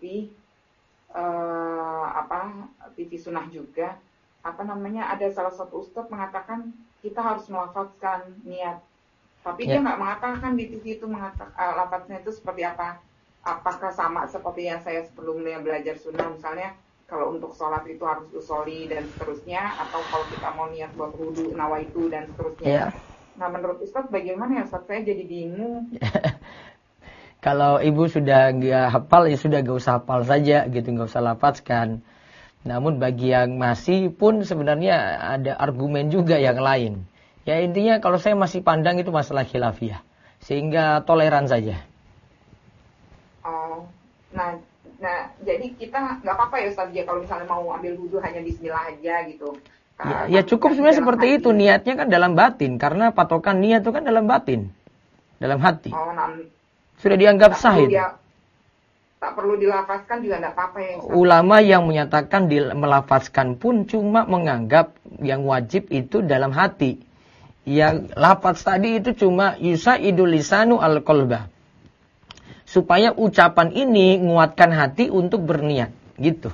TV sunnah juga, ada salah satu ustadz mengatakan kita harus melafadzkan niat, tapi dia nggak mengatakan di TV itu lafadznya itu seperti apa. Apakah sama seperti yang saya sebelumnya belajar sunnah, misalnya kalau untuk sholat itu harus usoli dan seterusnya, atau kalau kita mau niat buat wudu nawaitu dan seterusnya. Nah menurut ustadz bagaimana ya Ustadz, saya jadi bingung. Kalau ibu sudah nggak hafal, ya sudah nggak usah hafal saja, gitu, nggak usah lafadzkan. Namun bagi yang masih pun sebenarnya ada argumen juga yang lain. Ya intinya kalau saya masih pandang itu masalah khilafiyah, sehingga toleran saja. Oh, nah jadi kita nggak apa-apa ya Ustaz ya kalau misalnya mau ambil wudhu hanya bismillah aja gitu. Ya cukup sebenarnya seperti itu, niatnya kan dalam batin, karena patokan niat itu kan dalam batin, dalam hati. Oh, sudah dianggap sah itu. Tak perlu dilafazkan juga tidak apa-apa ya Ustaz. Ulama yang menyatakan melafazkan pun cuma menganggap yang wajib itu dalam hati. Yang lafaz tadi itu cuma yusaidul lisanu al-qalba. Supaya ucapan ini menguatkan hati untuk berniat, gitu.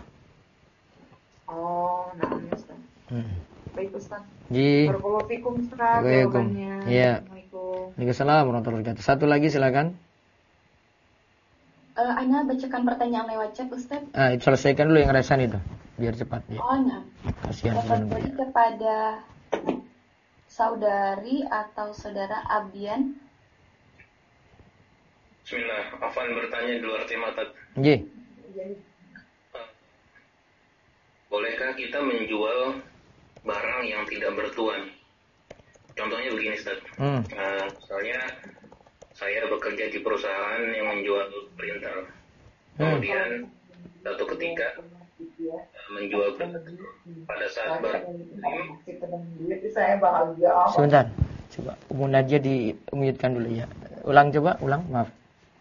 Oh, Ustaz. Baik Ustaz. Barakallahu fikum Ustaz jawabannya. Iya. Waalaikumsalam warahmatullahi wabarakatuh. Satu lagi silakan. Ana bacakan pertanyaan lewat chat Ustaz. Selesaikan dulu yang resan itu, biar cepat. Ya. Oh, nah. Kasihan. Tafadholi kepada saudari atau saudara Abian. Bismillah, Afan bertanya di luar tema tadi. Iya. Bolehkah kita menjual barang yang tidak bertuan? Contohnya begini, Ustaz. Misalnya saya bekerja di perusahaan yang menjual printer. Kemudian satu ketika menjual printer pada saat Sebentar, coba Ummu Nadia di-mute-kan dulu ya. Ulang, maaf.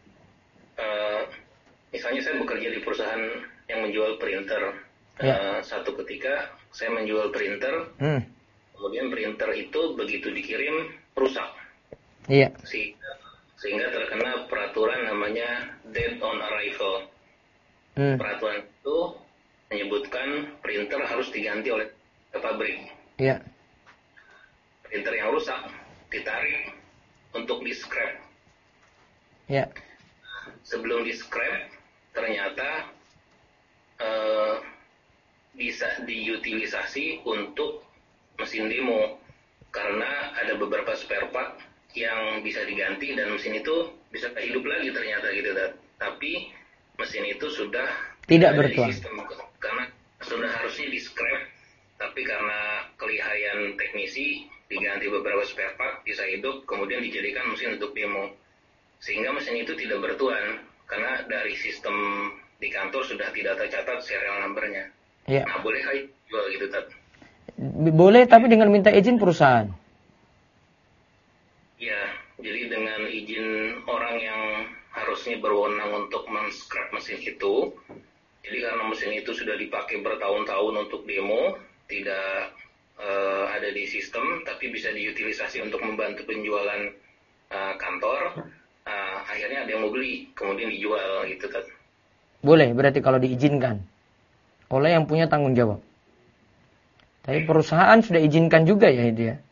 Misalnya saya bekerja di perusahaan yang menjual printer. Satu ketika saya menjual printer, kemudian printer itu begitu dikirim rusak. Iya. Sehingga terkena peraturan namanya date on arrival. Peraturan itu menyebutkan printer harus diganti oleh pabrik. Iya. Printer yang rusak ditarik untuk di-scrap. Iya. Sebelum di-scrap ternyata bisa diutilisasi untuk mesin demo, karena ada beberapa spare part yang bisa diganti dan mesin itu bisa hidup lagi ternyata gitu. Tapi mesin itu sudah Tidak bertuan. Karena sudah harusnya di scrap, tapi karena kelihayan teknisi diganti beberapa spare part, bisa hidup, kemudian dijadikan mesin untuk demo. Sehingga mesin itu tidak bertuan, karena dari sistem di kantor sudah tidak tercatat serial number-nya. Ya. Nah, boleh jual gitu, Tat? Boleh, tapi dengan minta izin perusahaan. Ya, jadi dengan izin orang yang harusnya berwenang untuk men-scrap mesin itu. Jadi karena mesin itu sudah dipakai bertahun-tahun untuk demo, tidak ada di sistem, tapi bisa diutilisasi untuk membantu penjualan kantor. Akhirnya ada yang mau beli, kemudian dijual gitu kan. Boleh, berarti kalau diizinkan oleh yang punya tanggung jawab. Tapi perusahaan sudah izinkan juga ya itu ya?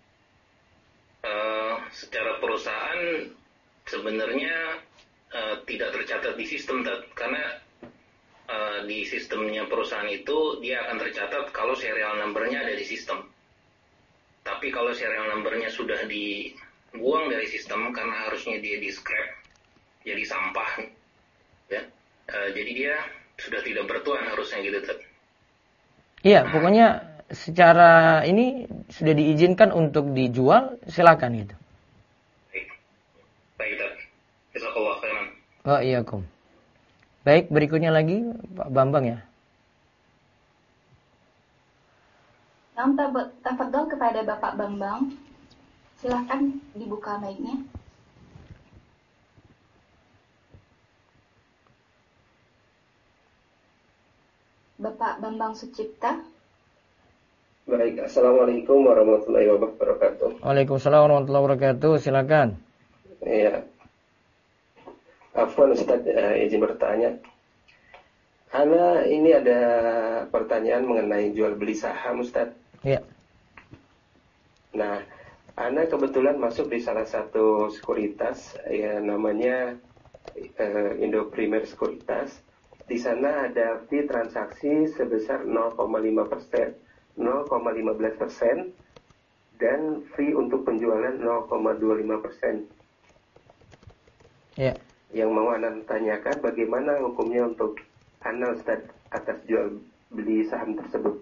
Secara perusahaan sebenarnya tidak tercatat di sistem, karena di sistemnya perusahaan itu dia akan tercatat kalau serial number-nya ada di sistem. Tapi kalau serial number-nya sudah dibuang dari sistem karena harusnya dia di scrap, jadi sampah, ya. Jadi dia sudah tidak bertuan harusnya gitu, Tat. Iya, pokoknya secara ini sudah diizinkan untuk dijual, silakan gitu. Baik, Tat. Jazakallah khairan. Oh iya, Kom. Baik, berikutnya lagi Pak Bambang ya. Tafadhol kepada Bapak Bambang. Silakan dibuka mic-nya. Bapak Bambang Sucipta. Baik, Assalamualaikum warahmatullahi wabarakatuh. Waalaikumsalam warahmatullahi wabarakatuh, silakan. Iya. Afwan Ustaz, izin bertanya. Ana ini ada pertanyaan mengenai jual beli saham, Ustaz. Iya. Nah, Ana kebetulan masuk di salah satu sekuritas, ya namanya Indo Primer Sekuritas. Di sana ada fee transaksi sebesar 0,5%, 0,15%, dan fee untuk penjualan 0,25%. Ya. Yang mau Anda tanyakan bagaimana hukumnya untuk Anda, Ustaz, atas jual beli saham tersebut?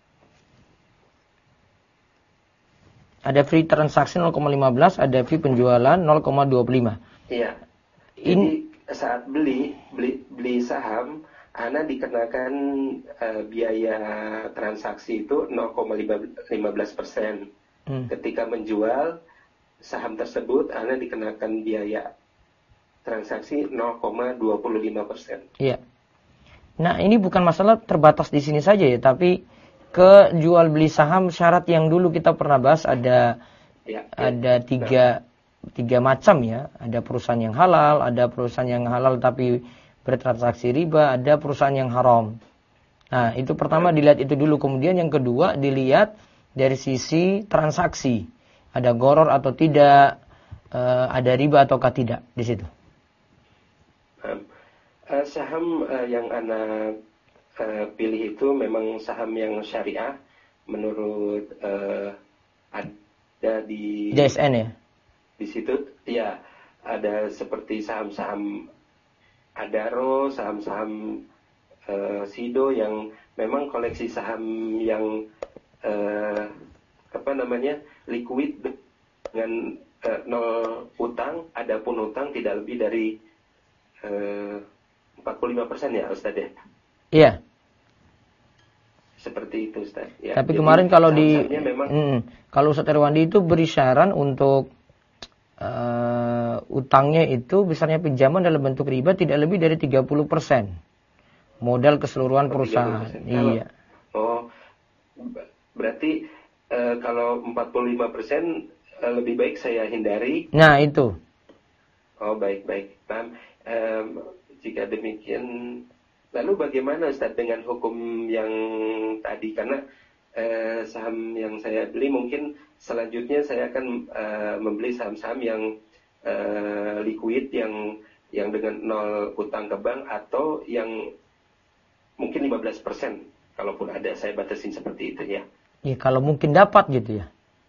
Ada free transaksi 0,15, ada fee penjualan 0,25. Iya. Jadi saat beli saham, Anda dikenakan biaya transaksi itu 0,15%. Ketika menjual saham tersebut, Anda dikenakan biaya transaksi 0,25%. Iya. Nah, ini bukan masalah terbatas di sini saja ya, tapi ke jual beli saham syarat yang dulu kita pernah bahas ada tiga macam ya. Ada perusahaan yang halal, ada perusahaan yang halal tapi bertransaksi riba, ada perusahaan yang haram. Nah, itu pertama dilihat itu dulu, kemudian yang kedua dilihat dari sisi transaksi. Ada gharar atau tidak, ada riba ataukah tidak di situ. Saham yang Anda pilih itu memang saham yang syariah menurut ada di JSN ya. Di situ ya ada seperti saham-saham Adaro, saham-saham Sido yang memang koleksi saham yang liquid dengan nol utang, adapun utang tidak lebih dari 45% ya, Ustaz ya. Iya. Seperti itu, Ustaz. Ya, tapi kemarin kalau kalau Ustaz Irwandi itu beri saran untuk utangnya itu besarnya pinjaman dalam bentuk riba tidak lebih dari 30% modal keseluruhan perusahaan. Iya. Oh, berarti kalau 45% lebih baik saya hindari. Nah, itu. Oh, baik. Paham. Jika demikian, lalu bagaimana Ustaz dengan hukum yang tadi? Karena saham yang saya beli mungkin selanjutnya saya akan membeli saham-saham yang liquid yang dengan nol utang ke bank atau yang mungkin 15%. Kalaupun ada saya batasin seperti itu ya. Iya, kalau mungkin dapat gitu ya.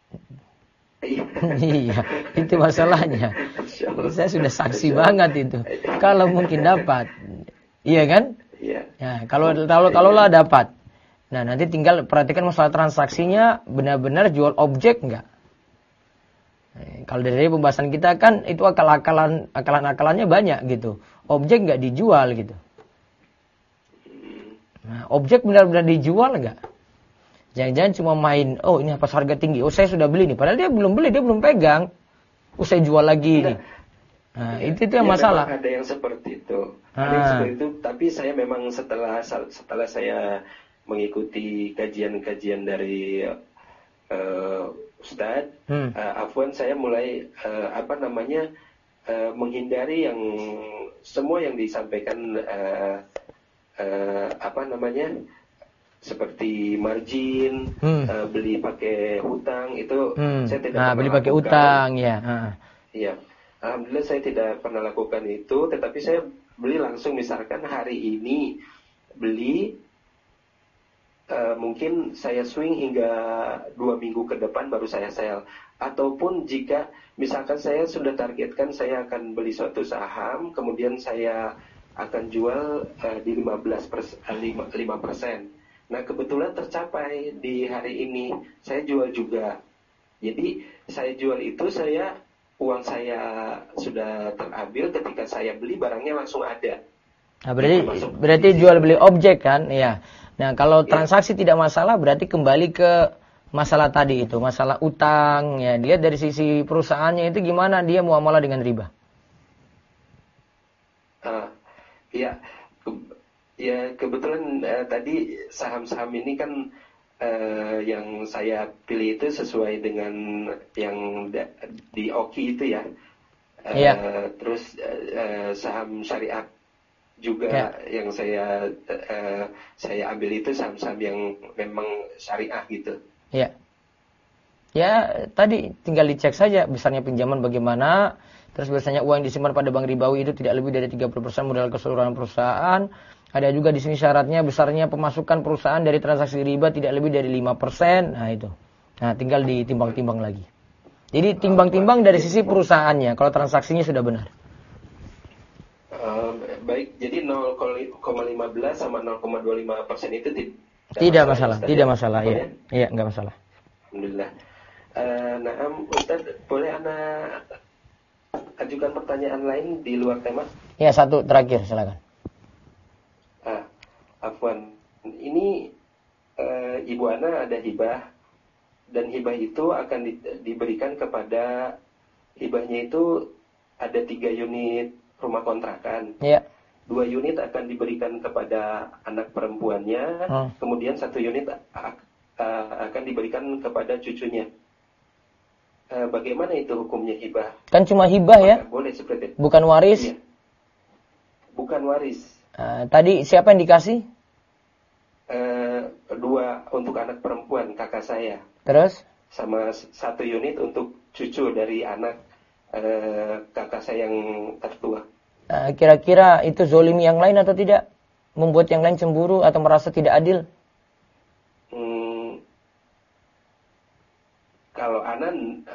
Iya, itu masalahnya. Saya sudah saksi banget itu. Kalau mungkin dapat. Iya kan? Iya. Ya, kalau dapat. Nah, nanti tinggal perhatikan masalah transaksinya, benar-benar jual objek enggak? Kalau dari pembahasan kita kan itu akalan-akalannya banyak gitu. Objek enggak dijual gitu. Nah, objek benar-benar dijual enggak? Jangan-jangan cuma main, oh ini pas harga tinggi, oh saya sudah beli nih. Padahal dia belum beli, dia belum pegang. Oh saya jual lagi nih. Nah, itu yang masalah. Ada yang seperti itu. Ada yang seperti itu, tapi saya memang setelah saya mengikuti kajian-kajian dari Ustadz, Afwan, saya mulai menghindari yang semua yang disampaikan seperti margin, beli pakai hutang itu saya tidak pernah beli pakai hutang ya. Iya, alhamdulillah saya tidak pernah lakukan itu, tetapi saya beli langsung, misalkan hari ini beli. Mungkin saya swing hingga 2 minggu ke depan baru saya sell. Ataupun jika misalkan saya sudah targetkan saya akan beli suatu saham, kemudian saya akan jual di 5%. Nah kebetulan tercapai di hari ini, saya jual juga. Jadi saya jual itu, uang saya sudah terambil, ketika saya beli barangnya langsung ada. Nah, berarti jual beli objek kan? Iya. Nah, kalau transaksi tidak masalah, berarti kembali ke masalah tadi itu, masalah utang ya. Dia dari sisi perusahaannya itu gimana dia muamalah dengan riba? Kebetulan tadi saham-saham ini kan yang saya pilih itu sesuai dengan yang di OKI itu ya. Terus saham syariah juga yang saya ambil itu saham-saham yang memang syariah gitu. Iya. Ya, tadi tinggal dicek saja besarnya pinjaman bagaimana, terus biasanya uang yang disimpan pada bank ribawi itu tidak lebih dari 30% modal keseluruhan perusahaan. Ada juga di sini syaratnya besarnya pemasukan perusahaan dari transaksi riba tidak lebih dari 5%. Nah, itu. Nah, tinggal ditimbang-timbang lagi. Jadi timbang-timbang dari sisi perusahaannya kalau transaksinya sudah benar. Baik, jadi 0,15 sama 0,25% itu tidak masalah, ya. Iya, enggak masalah. Alhamdulillah. Ustaz, boleh Anda ajukan pertanyaan lain di luar tema? Ya, satu terakhir, silakan. Afwan, ini Ibu Ana ada hibah, dan hibah itu akan diberikan kepada, hibahnya itu ada 3 unit rumah kontrakan. Iya. 2 unit akan diberikan kepada anak perempuannya, kemudian 1 unit akan diberikan kepada cucunya. Bagaimana itu hukumnya hibah? Kan cuma hibah ya? Boleh seperti itu. Bukan waris? Iya. Bukan waris. Tadi siapa yang dikasih? 2 untuk anak perempuan, kakak saya. Terus? Sama 1 unit untuk cucu dari anak kakak saya yang tertua. Kira-kira itu zolimi yang lain atau tidak? Membuat yang lain cemburu atau merasa tidak adil? Kalau Ana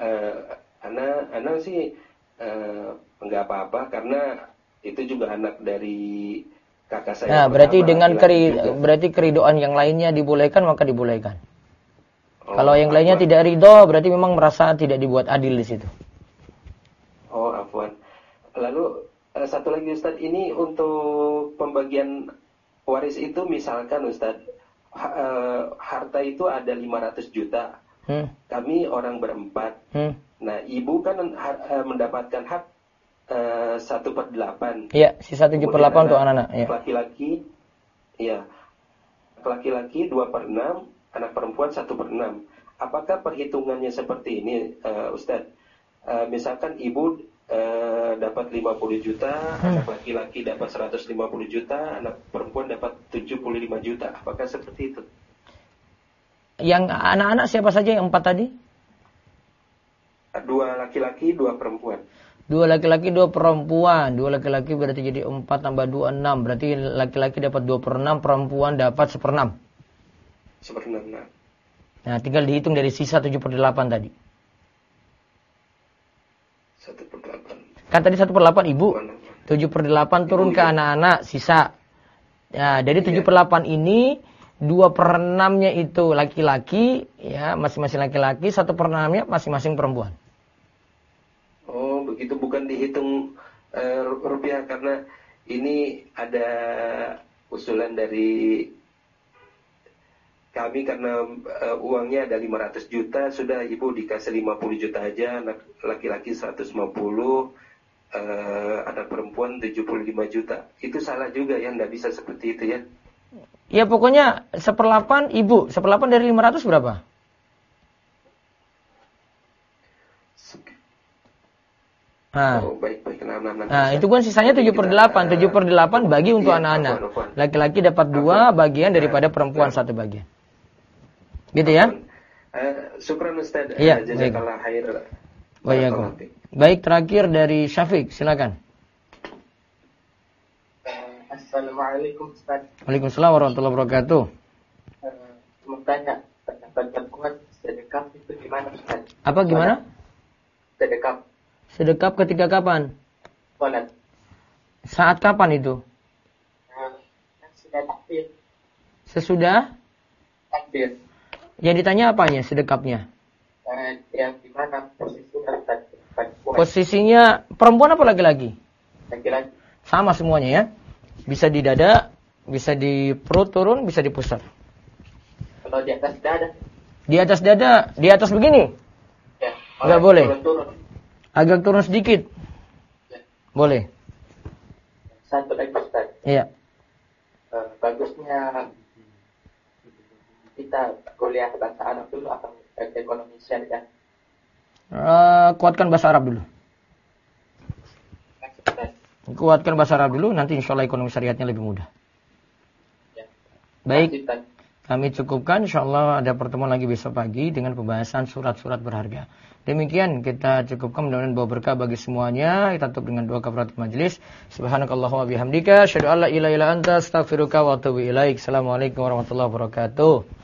sih enggak apa-apa, karena itu juga anak dari kakak saya. Nah, berarti dengan berarti keridoan yang lainnya dibolehkan, maka dibolehkan. Kalau yang lainnya tidak ridho, berarti memang merasa tidak dibuat adil di situ. Oh, afwan. Lalu satu lagi Ustadz, ini untuk pembagian waris itu misalkan Ustadz, harta itu ada 500 juta. Kami orang berempat. Nah, ibu kan mendapatkan hak 1/8. Iya, si 1/8 untuk anak-anak. Ya. Laki-laki 2/6, anak perempuan 1/6. Apakah perhitungannya seperti ini, Ustadz? Misalkan ibu dapat 50 juta, anak laki-laki dapat 150 juta, anak perempuan dapat 75 juta. Apakah seperti itu? Yang anak-anak siapa saja yang 4 tadi? 2 laki-laki, 2 perempuan. 2 laki-laki, 2 perempuan. 2 laki-laki berarti jadi 4 tambah 2, 6. Berarti laki-laki dapat 2/6, perempuan dapat 1/6. 1/6. Nah, tinggal dihitung dari sisa 7/8 tadi. 1/8. Kan tadi 1/8 ibu. 7/8 turun ke anak-anak, sisa Ya, dari 7/8 ini 2/6-nya itu laki-laki, ya masing-masing laki-laki, 1/6-nya masing-masing perempuan. Oh, begitu, bukan dihitung rupiah, karena ini ada usulan dari kami karena uangnya ada 500 juta, sudah ibu dikasih 50 juta aja, laki-laki 150, anak perempuan 75 juta. Itu salah juga ya, nggak bisa seperti itu ya. Ya pokoknya 1/8 ibu, 1/8 dari 500 berapa? Oh, baik. Nah, itu kan sisanya 7/8. 7/8 bagi untuk anak-anak. Laki-laki dapat 2 bagian daripada perempuan 1 bagian. Gitu ya? Syukran Ustaz. Iya, jazakallah khair. Baik, terakhir dari Syafiq, silakan. Assalamualaikum Ustaz. Waalaikumsalam warahmatullahi wabarakatuh. Mau tanya, pendapat terkuat sedekap itu gimana Ustaz? Apa gimana? Sedekap. Sedekap ketika kapan? Salat. Saat kapan itu? Sudah takbir. Sesudah? Takbir. Yang ditanya apanya sedekapnya? Yang gimana posisinya Ustaz? Posisinya perempuan apa laki-laki? Laki-laki. Sama semuanya ya. Bisa di dada, bisa di perut turun, bisa di pusat. Kalau di atas dada? Di atas dada, di atas begini? Ya. Enggak boleh. Turun. Agak turun sedikit. Ya. Boleh. Satu lagi Ustaz. Iya. Bagusnya kita kuliah bahasa Arab dulu atau ekonomi syariah? Kuatkan bahasa Arab dulu. Kuatkan bahasa Arab dulu, nanti insya Allah ekonomi syariatnya lebih mudah. Ya. Baik, kami cukupkan. Insya Allah ada pertemuan lagi besok pagi dengan pembahasan surat-surat berharga. Demikian kita cukupkan, mudah-mudahan bawa berkah bagi semuanya. Kita tutup dengan doa kafaratul majelis. Subhanakallahumma bihamdika, asyhadu an la ilaha illa anta, astaghfiruka wa atubu ilaik. Assalamualaikum warahmatullahi wabarakatuh.